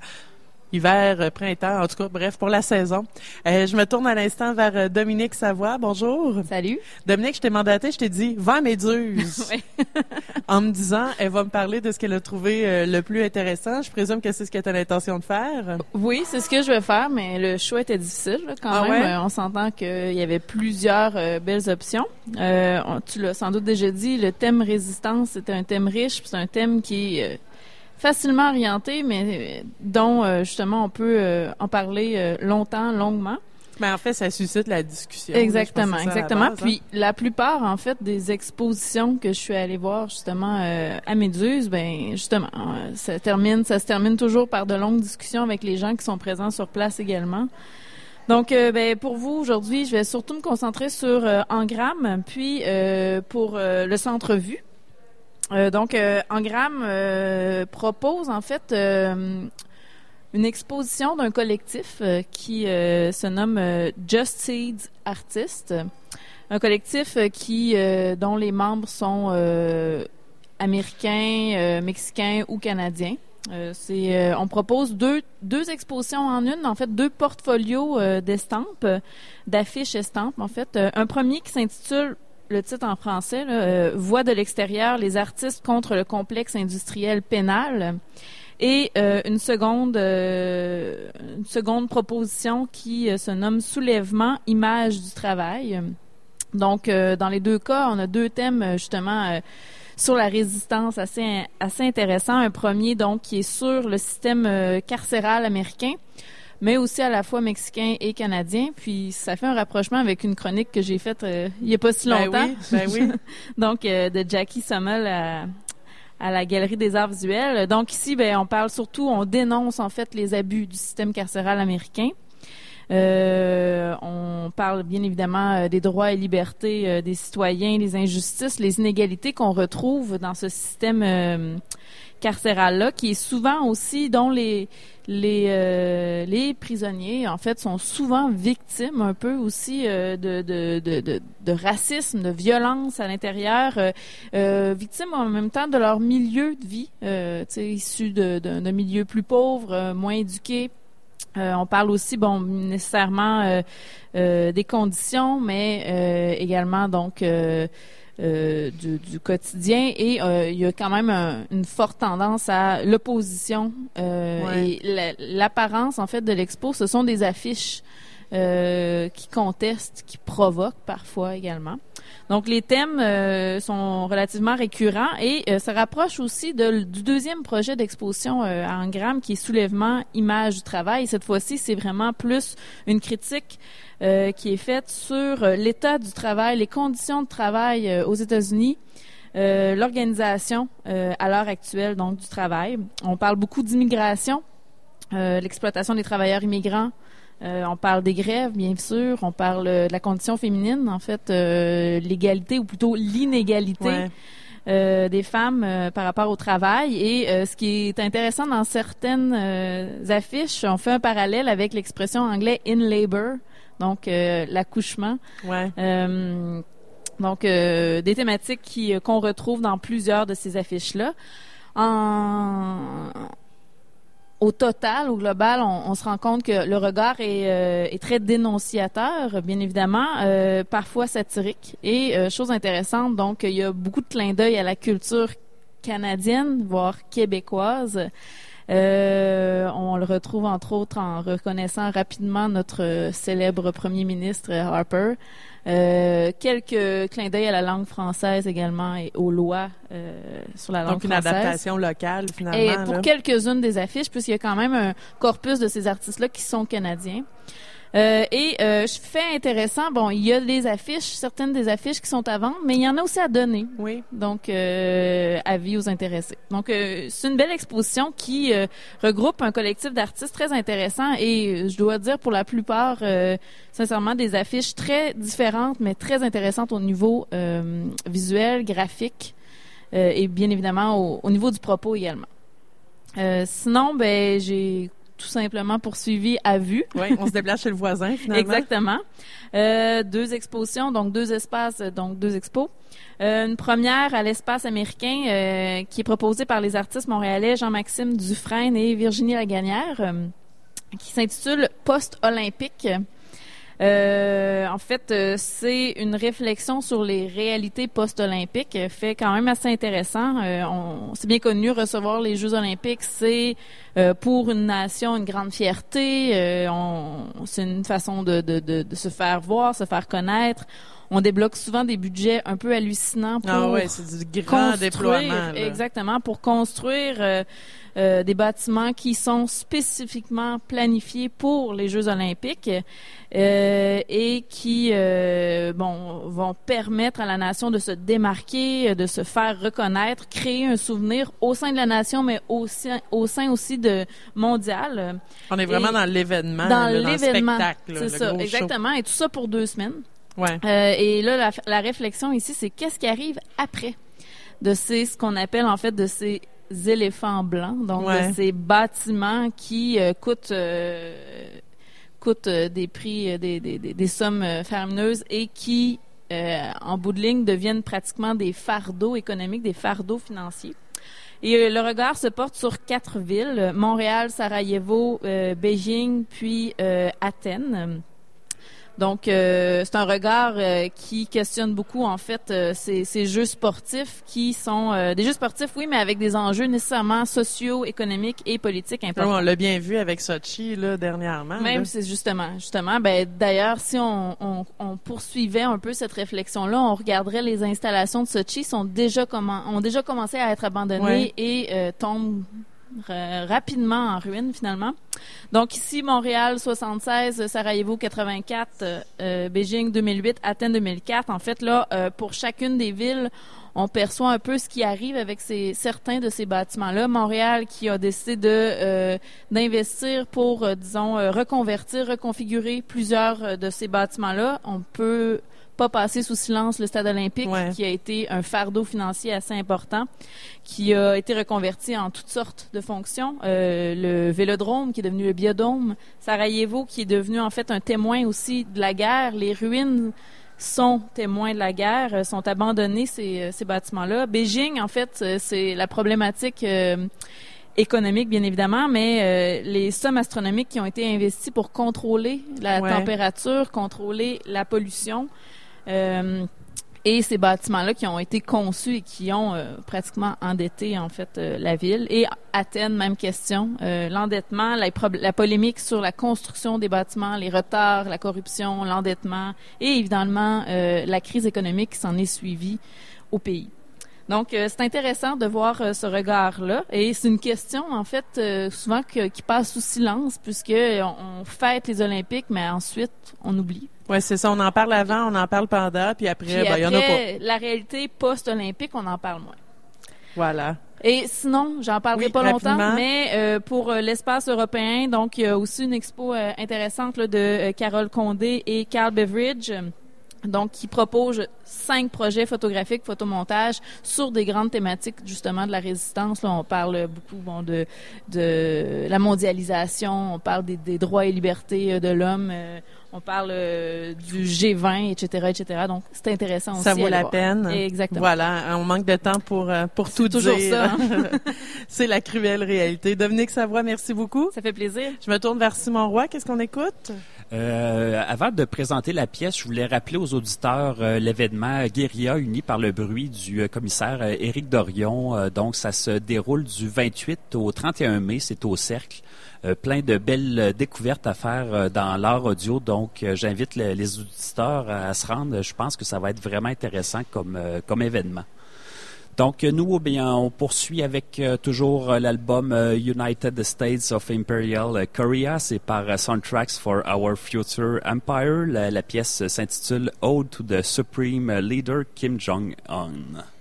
hiver, printemps, en tout cas, bref, pour la saison. Euh, je me tourne à l'instant vers Dominique Savoie. Bonjour. Salut. Dominique, je t'ai mandaté, je t'ai dit, va à Méduse. Oui. En me disant, elle va me parler de ce qu'elle a trouvé euh, le plus intéressant. Je présume que c'est ce que tu as l'intention de faire. Oui, c'est ce que je vais faire, mais le choix était difficile, là, quand ah même. Ouais? Euh, on s'entend qu'il y avait plusieurs euh, belles options. Euh, on, tu l'as sans doute déjà dit, le thème résistance, c'est un thème riche, c'est un thème qui est... Euh, facilement orienté, mais dont, euh, justement, on peut euh, en parler euh, longtemps, longuement. Mais en fait, ça suscite la discussion. Exactement, là, exactement. La base, Puis, hein? la plupart, en fait, des expositions que je suis allée voir, justement, euh, à Méduse, ben justement, euh, ça termine, ça se termine toujours par de longues discussions avec les gens qui sont présents sur place également. Donc, euh, ben pour vous, aujourd'hui, je vais surtout me concentrer sur euh, Engramme, puis euh, pour euh, le Centre-Vue. Euh, donc, euh, Engramme euh, propose en fait euh, une exposition d'un collectif euh, qui euh, se nomme euh, Just Seeds Artists, un collectif euh, qui euh, dont les membres sont euh, américains, euh, mexicains ou canadiens. Euh, c'est, euh, on propose deux deux expositions en une, en fait deux portfolios euh, d'estampes, d'affiches estampes en fait. Euh, un premier qui s'intitule, le titre en français, là, euh, Voix de l'extérieur, les artistes contre le complexe industriel pénal, et euh, une seconde euh, une seconde proposition qui euh, se nomme Soulèvement, image du travail. Donc, euh, dans les deux cas, on a deux thèmes justement euh, sur la résistance assez assez intéressants. Un premier, donc, qui est sur le système euh, carcéral américain, mais aussi à la fois mexicain et canadien. Puis ça fait un rapprochement avec une chronique que j'ai faite euh, il n'y a pas si longtemps. Ben oui, ben oui. Donc, euh, de Jackie Sommel à, à la Galerie des Arts visuels. Donc ici, ben on parle surtout, on dénonce en fait les abus du système carcéral américain. Euh, on parle bien évidemment des droits et libertés euh, des citoyens, les injustices, les inégalités qu'on retrouve dans ce système euh, carcéral-là, qui est souvent aussi, dont les les euh, les prisonniers en fait sont souvent victimes un peu aussi euh, de, de de de de racisme, de violence à l'intérieur, euh, euh, victimes en même temps de leur milieu de vie, euh, tu sais, issus de, de d'un milieu plus pauvre, euh, moins éduqué. Euh, on parle aussi, bon, nécessairement euh, euh, des conditions, mais euh, également donc euh, euh, du, du quotidien. Et euh, il y a quand même un, une forte tendance à l'opposition. Euh, ouais. Et la, l'apparence, en fait, de l'expo, ce sont des affiches euh, qui contestent, qui provoquent parfois également. Donc, les thèmes euh, sont relativement récurrents et euh, ça rapproche aussi de, du deuxième projet d'exposition euh, à Engram qui est Soulèvement, image du travail. Cette fois-ci, c'est vraiment plus une critique euh, qui est faite sur euh, l'état du travail, les conditions de travail euh, aux États-Unis, euh, l'organisation euh, à l'heure actuelle donc du travail. On parle beaucoup d'immigration, euh, l'exploitation des travailleurs immigrants. Euh, on parle des grèves, bien sûr. On parle euh, de la condition féminine, en fait, euh, l'égalité ou plutôt l'inégalité ouais. euh, des femmes euh, par rapport au travail. Et euh, ce qui est intéressant dans certaines euh, affiches, on fait un parallèle avec l'expression anglaise in labor, donc euh, l'accouchement. Ouais. Euh, donc euh, des thématiques qui euh, qu'on retrouve dans plusieurs de ces affiches-là. En Au total, au global, on, on se rend compte que le regard est, euh, est très dénonciateur, bien évidemment, euh, parfois satirique. Et euh, chose intéressante, donc il y a beaucoup de clins d'œil à la culture canadienne, voire québécoise. Euh, on le retrouve entre autres en reconnaissant rapidement notre célèbre premier ministre Harper. Euh, quelques clins d'œil à la langue française également et aux lois euh, sur la langue Donc, une française. adaptation locale, finalement. Et pour là. quelques-unes des affiches, puisqu'il y a quand même un corpus de ces artistes-là qui sont canadiens. Euh, et euh, fait intéressant, bon, il y a des affiches, certaines des affiches qui sont à vendre, mais il y en a aussi à donner. Oui. Donc, euh, avis aux intéressés. Donc, euh, c'est une belle exposition qui euh, regroupe un collectif d'artistes très intéressant et, je dois dire, pour la plupart, euh, sincèrement, des affiches très différentes, mais très intéressantes au niveau euh, visuel, graphique euh, et bien évidemment au, au niveau du propos également. Euh, sinon, ben, j'ai tout simplement poursuivi à vue. Oui, on se déplace chez le voisin, finalement. Exactement. Euh, deux expositions, donc deux espaces, donc deux expos. Euh, une première à l'espace américain euh, qui est proposée par les artistes montréalais Jean-Maxime Dufresne et Virginie Lagagnière, euh, qui s'intitule Post-olympique. Euh, en fait, euh, c'est une réflexion sur les réalités post-olympiques, euh, fait quand même assez intéressant. Euh, on, c'est bien connu, recevoir les Jeux olympiques, c'est euh, pour une nation une grande fierté. Euh, on, c'est une façon de, de, de, de se faire voir, se faire connaître. On débloque souvent des budgets un peu hallucinants pour ah ouais, c'est du grand construire, déploiement. Là. Exactement, pour construire euh, euh, des bâtiments qui sont spécifiquement planifiés pour les Jeux olympiques euh, et qui euh, bon vont permettre à la nation de se démarquer, de se faire reconnaître, créer un souvenir au sein de la nation, mais aussi au sein aussi de mondial. On est vraiment et dans l'événement, dans là, l'événement, dans le spectacle, là, c'est le ça, gros exactement, show. Et tout ça pour deux semaines. Ouais. Euh, et là, la, la réflexion ici, c'est qu'est-ce qui arrive après de ces, ce qu'on appelle en fait de ces éléphants blancs, donc ouais. de ces bâtiments qui euh, coûtent euh, coûtent euh, des prix, euh, des, des, des, des sommes euh, faramineuses et qui, euh, en bout de ligne, deviennent pratiquement des fardeaux économiques, des fardeaux financiers. Et euh, le regard se porte sur quatre villes, Montréal, Sarajevo, euh, Beijing, puis euh, Athènes. Donc, euh, c'est un regard euh, qui questionne beaucoup, en fait, euh, ces, ces jeux sportifs qui sont euh, des jeux sportifs, oui, mais avec des enjeux nécessairement sociaux, économiques et politiques importants. Oui, on l'a bien vu avec Sochi, là, dernièrement. Même, là. c'est justement, justement, ben, d'ailleurs, si on, on, on poursuivait un peu cette réflexion-là, on regarderait les installations de Sochi sont déjà comment, ont déjà commencé à être abandonnées ouais. et euh, tombent Euh, rapidement en ruine finalement. Donc ici Montréal soixante-seize, Sarajevo quatre-vingt-quatre, euh, Beijing deux mille huit, Athènes deux mille quatre. En fait là, euh, pour chacune des villes, on perçoit un peu ce qui arrive avec ces, certains de ces bâtiments-là. Montréal qui a décidé de euh, d'investir pour, euh, disons, euh, reconvertir, reconfigurer plusieurs euh, de ces bâtiments-là. On peut pas passer sous silence le stade olympique, ouais. qui a été un fardeau financier assez important, qui a été reconverti en toutes sortes de fonctions. Euh, le Vélodrome, qui est devenu le Biodôme. Sarajevo, qui est devenu en fait un témoin aussi de la guerre. Les ruines sont témoins de la guerre, sont abandonnés ces, ces bâtiments-là. Beijing, en fait, c'est la problématique euh, économique, bien évidemment, mais euh, les sommes astronomiques qui ont été investies pour contrôler la Ouais. température, contrôler la pollution, euh, et ces bâtiments-là qui ont été conçus et qui ont euh, pratiquement endetté, en fait, euh, la ville. Et Athènes, même question. Euh, l'endettement, la, prob- la polémique sur la construction des bâtiments, les retards, la corruption, l'endettement et, évidemment, euh, la crise économique qui s'en est suivie au pays. Donc, euh, c'est intéressant de voir euh, ce regard-là. Et c'est une question, en fait, euh, souvent que, qui passe sous silence, puisque on, on fête les Olympiques, mais ensuite, on oublie. Oui, c'est ça. On en parle avant, on en parle pendant, puis après, Puis ben, il y en a pas. après, la réalité post-olympique, on en parle moins. Voilà. Et sinon, j'en parlerai Oui, pas longtemps, rapidement. mais euh, pour euh, l'espace européen, donc il y a aussi une expo euh, intéressante là, de euh, Carole Condé et Carl Beveridge, euh, donc qui propose cinq projets photographiques, photomontages sur des grandes thématiques justement de la résistance. Là, on parle beaucoup bon de de la mondialisation, on parle des, des droits et libertés euh, de l'homme, euh, on parle euh, du G vingt, et cetera, et cetera. Donc c'est intéressant aussi. Ça à vaut aller la voir. peine. Exactement. Voilà, on manque de temps pour euh, pour tout toujours dire. ça, hein? C'est la cruelle réalité. Dominique Savoie, merci beaucoup. Ça fait plaisir. Je me tourne vers Simon Roy. Qu'est-ce qu'on écoute? Euh, avant de présenter la pièce, je voulais rappeler aux auditeurs euh, l'événement Guérilla unis par le bruit du euh, commissaire euh, Éric Dorion. Euh, donc, ça se déroule du vingt-huit au trente et un mai. C'est au Cercle. Euh, plein de belles euh, découvertes à faire euh, dans l'art audio. Donc, euh, j'invite le, les auditeurs à, à se rendre. Je pense que ça va être vraiment intéressant comme, euh, comme événement. Donc, nous, bien, on poursuit avec euh, toujours euh, l'album euh, United States of Imperial euh, Korea. C'est par euh, Soundtracks for Our Future Empire. La, la pièce euh, s'intitule Ode to the Supreme Leader Kim Jong-un.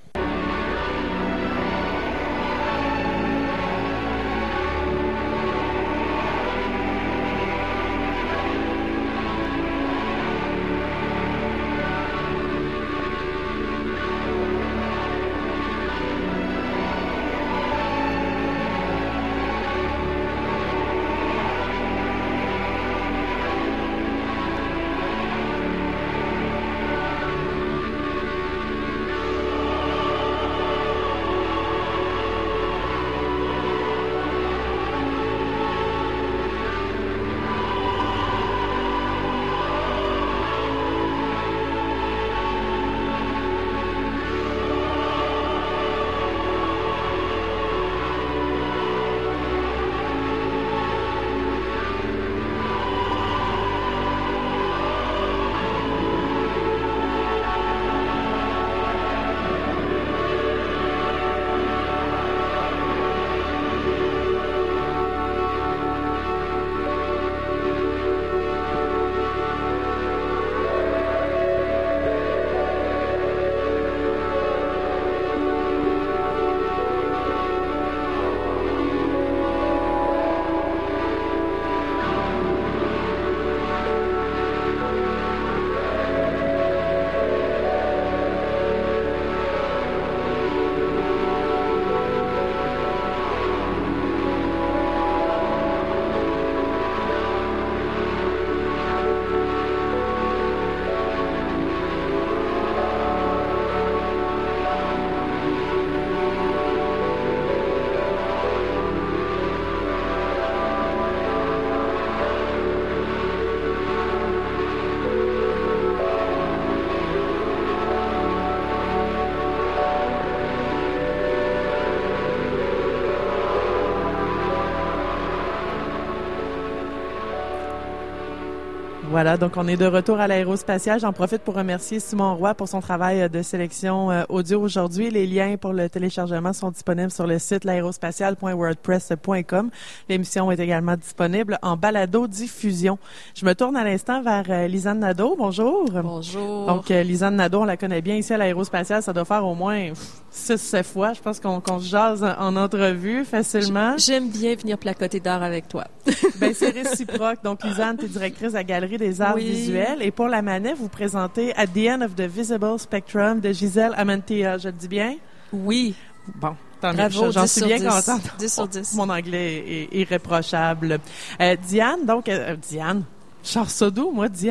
Voilà, donc on est de retour à l'aérospatiale. J'en profite pour remercier Simon Roy pour son travail de sélection euh, audio aujourd'hui. Les liens pour le téléchargement sont disponibles sur le site l'aérospatiale point wordpress point com. L'émission est également disponible en balado-diffusion. Je me tourne à l'instant vers euh, Lisanne Nadeau. Bonjour. Bonjour. Donc, euh, Lisanne Nadeau, on la connaît bien ici à l'aérospatiale. Ça doit faire au moins six, sept fois. Je pense qu'on, qu'on se jase en, en entrevue facilement. J'aime bien venir placoter d'art avec toi. Ben, c'est réciproque. Donc, Lisanne, tu es directrice à la Galerie des arts oui. visuels. Et pour la manif, vous présentez At the End of the Visible Spectrum de Gisèle Amantea. Je le dis bien? Oui. Bon. Tant Bravo, mieux. J'en dix suis sur bien dix. contente. dix sur dix. Mon anglais est irréprochable. Euh, Diane, donc, euh, Diane. Charles Sodou, moi, Diane.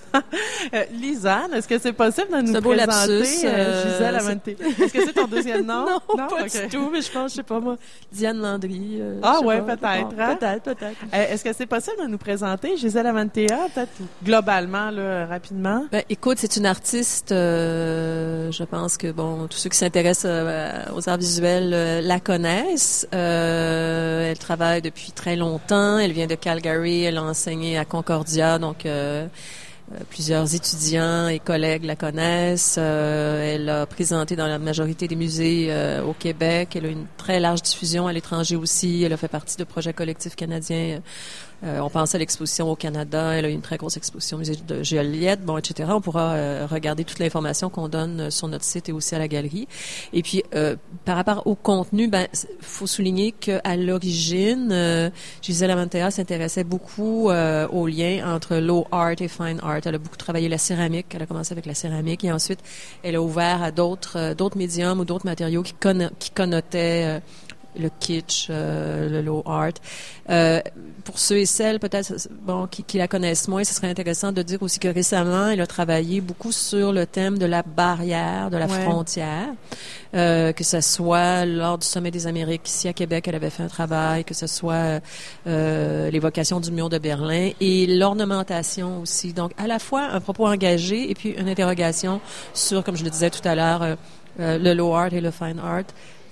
Euh, Lisanne, est-ce que c'est possible de nous C'est un beau présenter lapsus, euh, euh, Gisèle Amantea? Est-ce que c'est ton deuxième nom? Non, pas Ok. du tout, mais je pense, je sais pas moi, Diane Landry. euh, Ah je sais ouais, pas. peut-être, Bon, hein? Peut-être, peut-être. Euh, Est-ce que c'est possible de nous présenter Gisèle Amantea, peut-être globalement, là, rapidement? Ben, écoute, c'est une artiste, euh, je pense que, bon, tous ceux qui s'intéressent euh, aux arts visuels euh, la connaissent. Euh, elle travaille depuis très longtemps. Elle vient de Calgary. Elle a enseigné à Concordia, donc euh, euh, plusieurs étudiants et collègues la connaissent. Euh, elle a présenté dans la majorité des musées euh, au Québec. Elle a une très large diffusion à l'étranger aussi. Elle a fait partie de projets collectifs canadiens. Euh, on pense à l'exposition au Canada. Elle a eu une très grosse exposition au musée de Joliette, bon, et cetera. On pourra euh, regarder toute l'information qu'on donne sur notre site et aussi à la galerie. Et puis, euh, par rapport au contenu, ben, faut souligner qu'à l'origine, euh, Gisèle Amantea s'intéressait beaucoup euh, au lien entre low art et fine art. Elle a beaucoup travaillé la céramique. Elle a commencé avec la céramique et ensuite, elle a ouvert à d'autres euh, d'autres médiums ou d'autres matériaux qui, conno- qui connotaient euh, le kitsch, euh, le low art. Euh, pour ceux et celles peut-être bon qui, qui la connaissent moins, ce serait intéressant de dire aussi que récemment, elle a travaillé beaucoup sur le thème de la barrière, de la Ouais. frontière, euh, que ce soit lors du Sommet des Amériques ici à Québec, elle avait fait un travail, que ce soit euh, l'évocation du mur de Berlin et l'ornementation aussi. Donc à la fois un propos engagé et puis une interrogation sur, comme je le disais tout à l'heure, euh, euh, le low art et le fine art.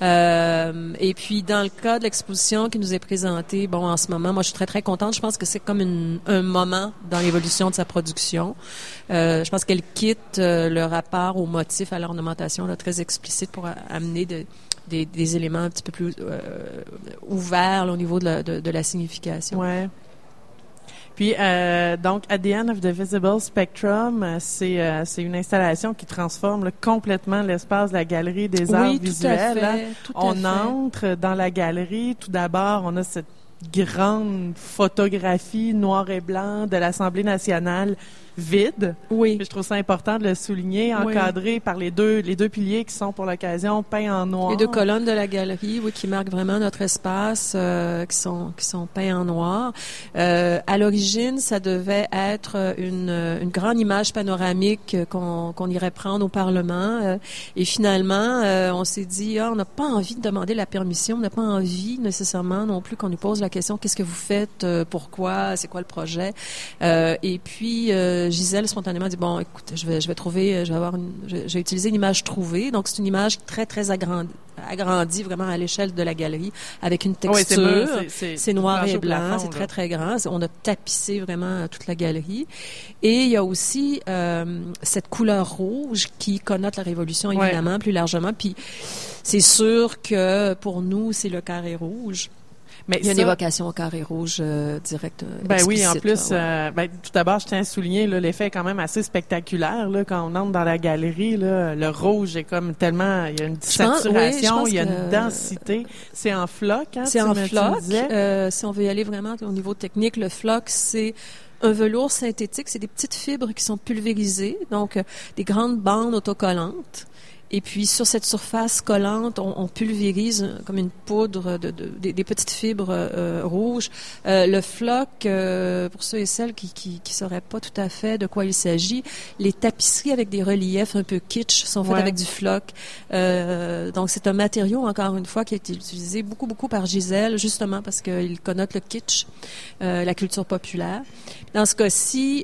Euh, et puis dans le cas de l'exposition qui nous est présentée, bon, en ce moment, moi je suis très très contente. Je pense que c'est comme une, un moment dans l'évolution de sa production. Euh, je pense qu'elle quitte euh, le rapport au motif, à l'ornementation, là, très explicite pour a- amener de, des, des éléments un petit peu plus euh, ouverts là, au niveau de la, de, de la signification. Ouais. Puis, euh, donc, At the End of the Visible Spectrum, euh, c'est euh, c'est une installation qui transforme là, complètement l'espace de la galerie des arts Oui, tout à visuels. fait, hein. tout à On fait. entre dans la galerie. Tout d'abord, on a cette grande photographie noir et blanc de l'Assemblée nationale vide. Oui. Puis je trouve ça important de le souligner, Oui. encadré par les deux les deux piliers qui sont pour l'occasion peints en noir. Les deux colonnes de la galerie, oui, qui marquent vraiment notre espace, euh, qui sont qui sont peints en noir. Euh, à l'origine, ça devait être une, une grande image panoramique qu'on qu'on irait prendre au Parlement. Euh, et finalement, euh, on s'est dit, ah, on n'a pas envie de demander la permission, on n'a pas envie nécessairement non plus qu'on nous pose la question, qu'est-ce que vous faites, euh, pourquoi, c'est quoi le projet. Euh, et puis euh, Gisèle spontanément dit, bon, écoute, je vais je vais trouver, je vais avoir une, je- j'ai utilisé une image trouvée, donc c'est une image très très agrandie, agrandie vraiment à l'échelle de la galerie avec une Ah oui, c'est texture. beau, c'est- c'est C'est noir plancher et au blanc, plafond, c'est là. très très grand. On a tapissé vraiment toute la galerie. Et il y a aussi euh, cette couleur rouge qui connote la Révolution Ouais. évidemment plus largement. Puis c'est sûr que pour nous c'est le carré rouge. Mais Il y a une ça- évocation au carré rouge euh, direct. euh, Ben oui, en explicite, plus, là, ouais. euh, ben, tout d'abord, je tiens à souligner là, l'effet est quand même assez spectaculaire là, quand on entre dans la galerie. Là, le rouge est comme tellement, il y a une Je pense- saturation, oui, je pense il y a que- une densité. C'est en floc, hein, C'est tu en me- tu me floc. disais? Euh, si on veut y aller vraiment au niveau technique, le floc, c'est un velours synthétique. C'est des petites fibres qui sont pulvérisées, donc euh, des grandes bandes autocollantes. Et puis sur cette surface collante, on, on pulvérise euh, comme une poudre de, de- des, des petites fibres euh, rouges. Euh, le floc, euh, pour ceux et celles qui qui qui sauraient pas tout à fait de quoi il s'agit, les tapisseries avec des reliefs un peu kitsch sont faites Ouais. avec du floc. Euh, donc c'est un matériau encore une fois qui a été utilisé beaucoup beaucoup par Gisèle justement parce qu'il connote le kitsch, euh, la culture populaire. Dans ce cas-ci,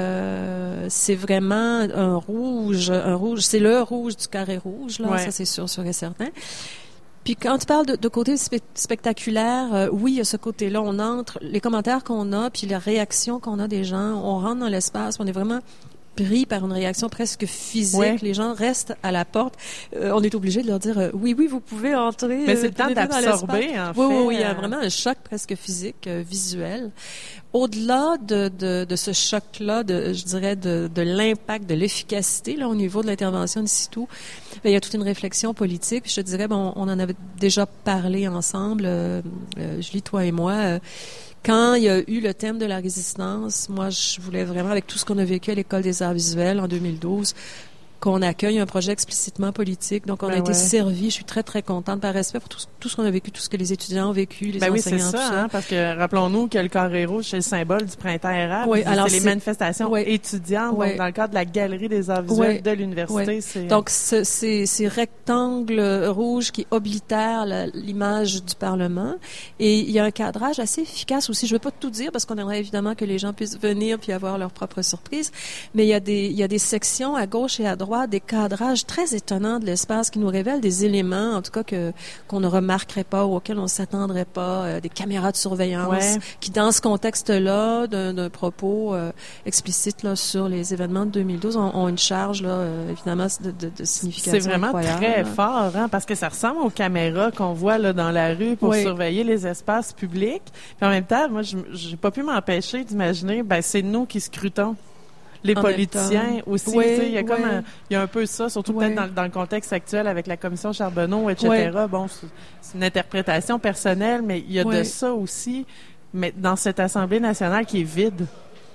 euh, c'est vraiment un rouge, un rouge, c'est le rouge du carré rouge, là, Ouais. ça c'est sûr, sûr et certain. Puis quand tu parles de, de côté spe- spectaculaire, euh, oui, il y a ce côté-là, on entre, les commentaires qu'on a, puis les réactions qu'on a des gens, on rentre dans l'espace, on est vraiment pris par une réaction presque physique. Ouais. Les gens restent à la porte. Euh, on est obligé de leur dire euh, oui, oui, vous pouvez entrer. Mais euh, c'est le temps pénétrer dans d'absorber, l'espace. en Oui, fait. oui, oui, il y a euh, vraiment un choc presque physique, euh, visuel. Au-delà de, de, de ce choc-là, de, je dirais, de, de l'impact, de l'efficacité là, au niveau de l'intervention in situ, ben, il y a toute une réflexion politique. Puis je te dirais, bon, on en avait déjà parlé ensemble, euh, euh, Julie, toi et moi. Euh, quand il y a eu le thème de la résistance, moi, je voulais vraiment, avec tout ce qu'on a vécu à l'École des arts visuels en deux mille douze, qu'on accueille un projet explicitement politique. Donc, on ben a été ouais. servi. Je suis très, très contente par respect pour tout, tout ce qu'on a vécu, tout ce que les étudiants ont vécu, les ben enseignants, oui, c'est ça, tout ça. hein, parce que rappelons-nous que le carré rouge, c'est le symbole du printemps érable. Oui, alors c'est les c'est... manifestations oui. étudiantes. Oui. Donc, dans le cadre de la Galerie des arts visuels oui. de l'université, oui. c'est... Donc, ce, ces, ces rectangles rouges qui oblitèrent la, l'image du Parlement. Et il y a un cadrage assez efficace aussi. Je ne veux pas tout dire parce qu'on aimerait évidemment que les gens puissent venir puis avoir leur propre surprise. Mais il y a des, il y a des sections à gauche et à droite, des cadrages très étonnants de l'espace qui nous révèlent des éléments, en tout cas, que, qu'on ne remarquerait pas ou auxquels on ne s'attendrait pas, euh, des caméras de surveillance ouais. qui, dans ce contexte-là, d'un, d'un propos euh, explicite là, sur les événements de deux mille douze, ont, ont une charge, là, euh, évidemment, de, de, de signification C'est vraiment incroyable. très fort, hein, parce que ça ressemble aux caméras qu'on voit là, dans la rue pour oui. surveiller les espaces publics. Puis en même temps, moi, je j'ai pas pu m'empêcher d'imaginer, ben c'est nous qui scrutons. Les en politiciens aussi, oui, tu sais, il y a comme oui. un, il y a un peu ça, surtout oui. peut-être dans, dans le contexte actuel avec la commission Charbonneau, et cetera. Oui. Bon, c'est, c'est une interprétation personnelle, mais il y a oui. de ça aussi, mais dans cette Assemblée nationale qui est vide.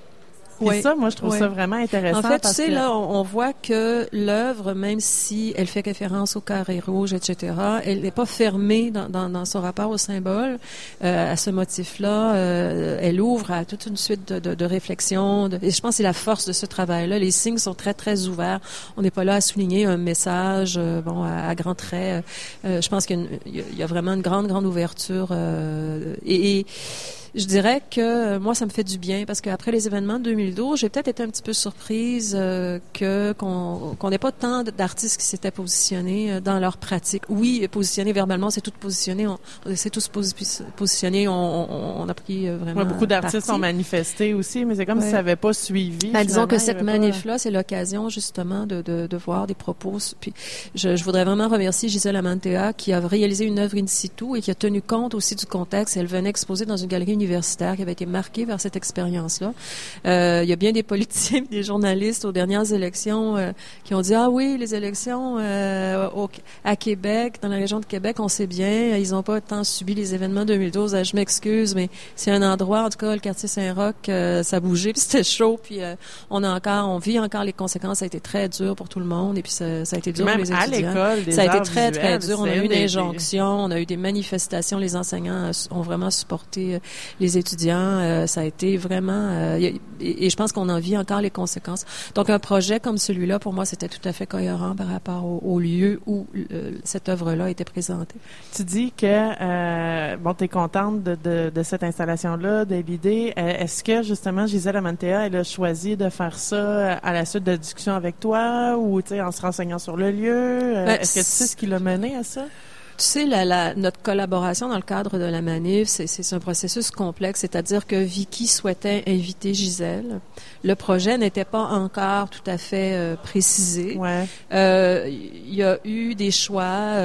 Et oui. ça, moi, je trouve oui. ça vraiment intéressant. En fait, tu parce sais, que... là, on, on voit que l'œuvre, même si elle fait référence au carré rouge, et cetera, elle n'est pas fermée dans, dans, dans son rapport au symbole, euh, à ce motif-là. Euh, elle ouvre à toute une suite de, de, de réflexions. De, et je pense que c'est la force de ce travail-là. Les signes sont très, très ouverts. On n'est pas là à souligner un message, euh, bon, à, à grands traits. Euh, je pense qu'il y a, une, il y a vraiment une grande, grande ouverture. Euh, et, et je dirais que moi, ça me fait du bien parce qu'après les événements de deux mille douze, j'ai peut-être été un petit peu surprise euh, que qu'on qu'on n'ait pas tant d'artistes qui s'étaient positionnés euh, dans leur pratique. Oui, positionnés verbalement, c'est tout positionné. On, on essaie tous posi- positionner. On, on, on a pris euh, vraiment. Ouais, beaucoup d'artistes parti. ont manifesté aussi, mais c'est comme ouais. si ça n'avait pas suivi. Ben, disons que cette pas... manif-là, c'est l'occasion justement de, de, de voir des propos. Puis je, je voudrais vraiment remercier Gisèle Amantea qui a réalisé une œuvre in situ et qui a tenu compte aussi du contexte. Elle venait exposer dans une galerie universitaire qui avait été marquée vers cette expérience-là. Euh, il y a bien des politiciens, des journalistes aux dernières élections euh, qui ont dit ah oui, les élections euh, au, à Québec, dans la région de Québec, on sait bien, ils n'ont pas tant subi les événements deux mille douze. Je m'excuse, mais c'est un endroit, en tout cas, le quartier Saint-Roch, euh, ça bougeait, puis c'était chaud, puis euh, on a encore, on vit encore les conséquences. Ça a été très dur pour tout le monde, et puis ça, ça a été dur Même pour les à étudiants. l'école, des ça a été arts très visuels, très dur. On a eu une des... injonction, on a eu des manifestations. Les enseignants ont vraiment supporté euh, les étudiants. Euh, ça a été vraiment... Euh, et, et je pense qu'on en vit encore les conséquences. Donc, un projet comme celui-là, pour moi, c'était tout à fait cohérent par rapport au, au lieu où euh, cette œuvre-là a été présentée. Tu dis que, euh, bon, tu es contente de, de, de cette installation-là, de l'idée. Est-ce que, justement, Gisèle Amantea, elle a choisi de faire ça à la suite de discussions avec toi ou, tu sais, en se renseignant sur le lieu? Ben, Est-ce que tu sais ce qui l'a mené à ça? Tu sais, la, la, notre collaboration dans le cadre de la manif, c'est, c'est un processus complexe, c'est-à-dire que Vicky souhaitait inviter Gisèle. Le projet n'était pas encore tout à fait euh, précisé. Ouais. Euh, il y a eu des choix,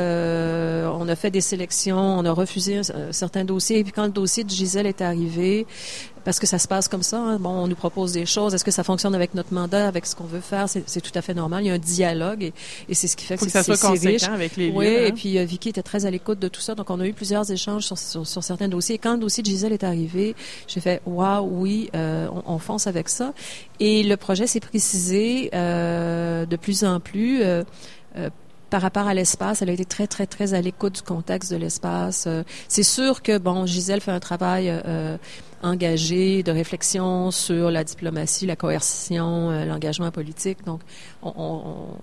euh, on a fait des sélections, on a refusé un, un certain dossier, et puis quand le dossier de Gisèle est arrivé, parce que ça se passe comme ça, hein, bon, on nous propose des choses, est-ce que ça fonctionne avec notre mandat, avec ce qu'on veut faire, c'est, c'est tout à fait normal, il y a un dialogue, et, et c'est ce qui fait que, Faut que c'est, ça soit c'est, conséquent riche. avec les lieux. Oui, hein? Et puis euh, Vicky était très à l'écoute de tout ça, donc on a eu plusieurs échanges sur, sur, sur certains dossiers. Et quand le dossier de Gisèle est arrivé, j'ai fait « Waouh, oui, euh, on, on fonce avec ça ». Et le projet s'est précisé euh, de plus en plus euh, euh, par rapport à l'espace. Elle a été très, très, très à l'écoute du contexte de l'espace. Euh, c'est sûr que, bon, Gisèle fait un travail euh, engagé de réflexion sur la diplomatie, la coercition, euh, l'engagement politique. Donc, on, on,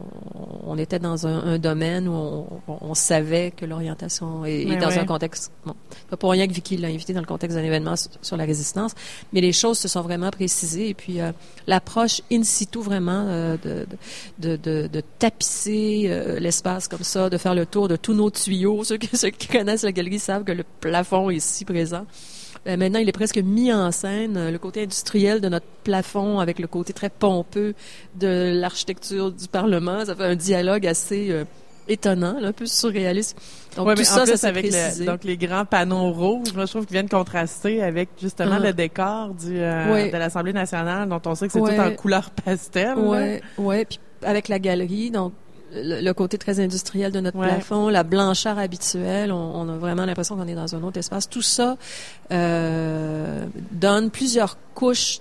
on était dans un, un domaine où on, on, on savait que l'orientation est, est dans ouais. un contexte... Bon, pas pour rien que Vicky l'a invité dans le contexte d'un événement sur, sur la résistance, mais les choses se sont vraiment précisées. Et puis, euh, l'approche in situ, vraiment, euh, de, de, de, de tapisser euh, l'espace comme ça, de faire le tour de tous nos tuyaux. Ceux qui, ceux qui connaissent la galerie savent que le plafond est ici présent. Euh, maintenant, il est presque mis en scène, euh, le côté industriel de notre plafond avec le côté très pompeux de l'architecture du Parlement. Ça fait un dialogue assez euh, étonnant, là, un peu surréaliste. Donc, ouais, tout mais ça, en plus, ça s'est avec précisé. le, donc les grands panneaux rouges, moi, je trouve qu'ils viennent contraster avec justement Ah. le décor du, euh, Ouais. de l'Assemblée nationale, dont on sait que c'est Ouais. tout en couleur pastel. Ouais, ouais. Puis avec la galerie, donc le, le côté très industriel de notre Ouais. plafond, la blancheur habituelle, on, on a vraiment l'impression qu'on est dans un autre espace. Tout ça euh, donne plusieurs couches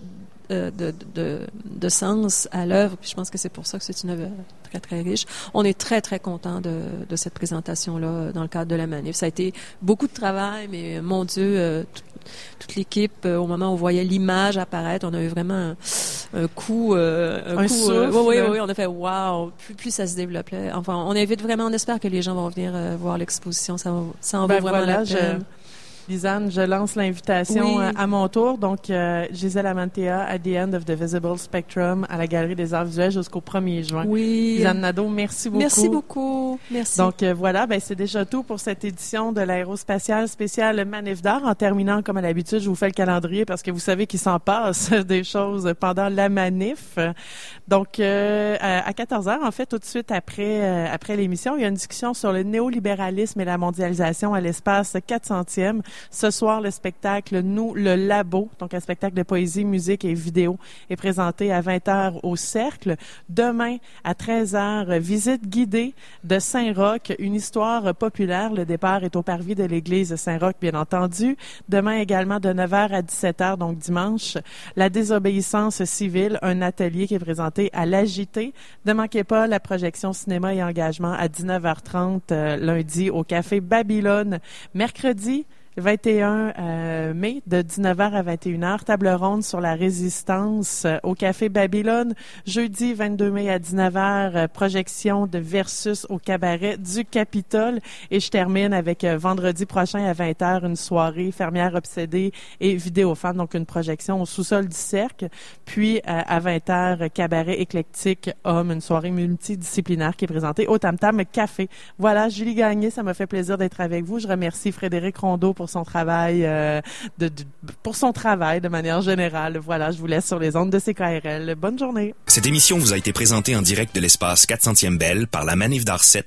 euh, de, de, de sens à l'œuvre. Puis je pense que c'est pour ça que c'est une œuvre très, très riche. On est très, très content de, de cette présentation-là dans le cadre de la manif. Ça a été beaucoup de travail, mais mon Dieu, euh, tout, toute l'équipe, euh, au moment où on voyait l'image apparaître, on a eu vraiment un, un coup... Euh, un, un coup, souffle. Euh, oui, oui, oui, on a fait « wow ». Plus, plus ça se développait. Enfin, on invite vraiment, on espère que les gens vont venir euh, voir l'exposition. Ça, ça en ben vaut vraiment voilà, la peine. Je... Lisanne, je lance l'invitation oui. à mon tour. Donc, euh, Gisèle Amantea, At the End of the Visible Spectrum, à la Galerie des Arts visuels jusqu'au premier juin. Oui. Lisanne Nadeau, merci beaucoup. Merci beaucoup. Merci. Donc, euh, voilà, ben, c'est déjà tout pour cette édition de l'aérospatiale spéciale Manif d'art. En terminant, comme à l'habitude, je vous fais le calendrier parce que vous savez qu'il s'en passe des choses pendant la manif. Donc, euh, à quatorze heures, en fait, tout de suite après, euh, après l'émission, il y a une discussion sur le néolibéralisme et la mondialisation à l'espace quatre centième. Ce soir, le spectacle Nous, le Labo, donc un spectacle de poésie, musique et vidéo, est présenté à vingt heures au Cercle. Demain, à treize heures, visite guidée de Saint-Roch, une histoire populaire. Le départ est au parvis de l'église Saint-Roch, bien entendu. Demain également, de neuf heures à dix-sept heures, donc dimanche, la désobéissance civile, un atelier qui est présenté à l'A J T. Ne manquez pas la projection cinéma et engagement à dix-neuf heures trente, euh, lundi, au Café Babylone. Mercredi, vingt et un euh, mai, de dix-neuf heures à vingt et une heures, table ronde sur la résistance euh, au Café Babylone. Jeudi vingt-deux mai à dix-neuf heures, euh, projection de Versus au cabaret du Capitole. Et je termine avec euh, vendredi prochain à vingt heures, une soirée Fermière obsédée et Vidéofan, donc une projection au sous-sol du Cercle. Puis euh, à vingt heures, cabaret éclectique homme, une soirée multidisciplinaire qui est présentée au Tam Tam Café. Voilà, Julie Gagné, ça m'a fait plaisir d'être avec vous. Je remercie Frédéric Rondeau pour son travail, euh, de, de, pour son travail de manière générale. Voilà, je vous laisse sur les ondes de C K R L. Bonne journée. Cette émission vous a été présentée en direct de l'espace quatre centième Belle par la Manif d'Art sept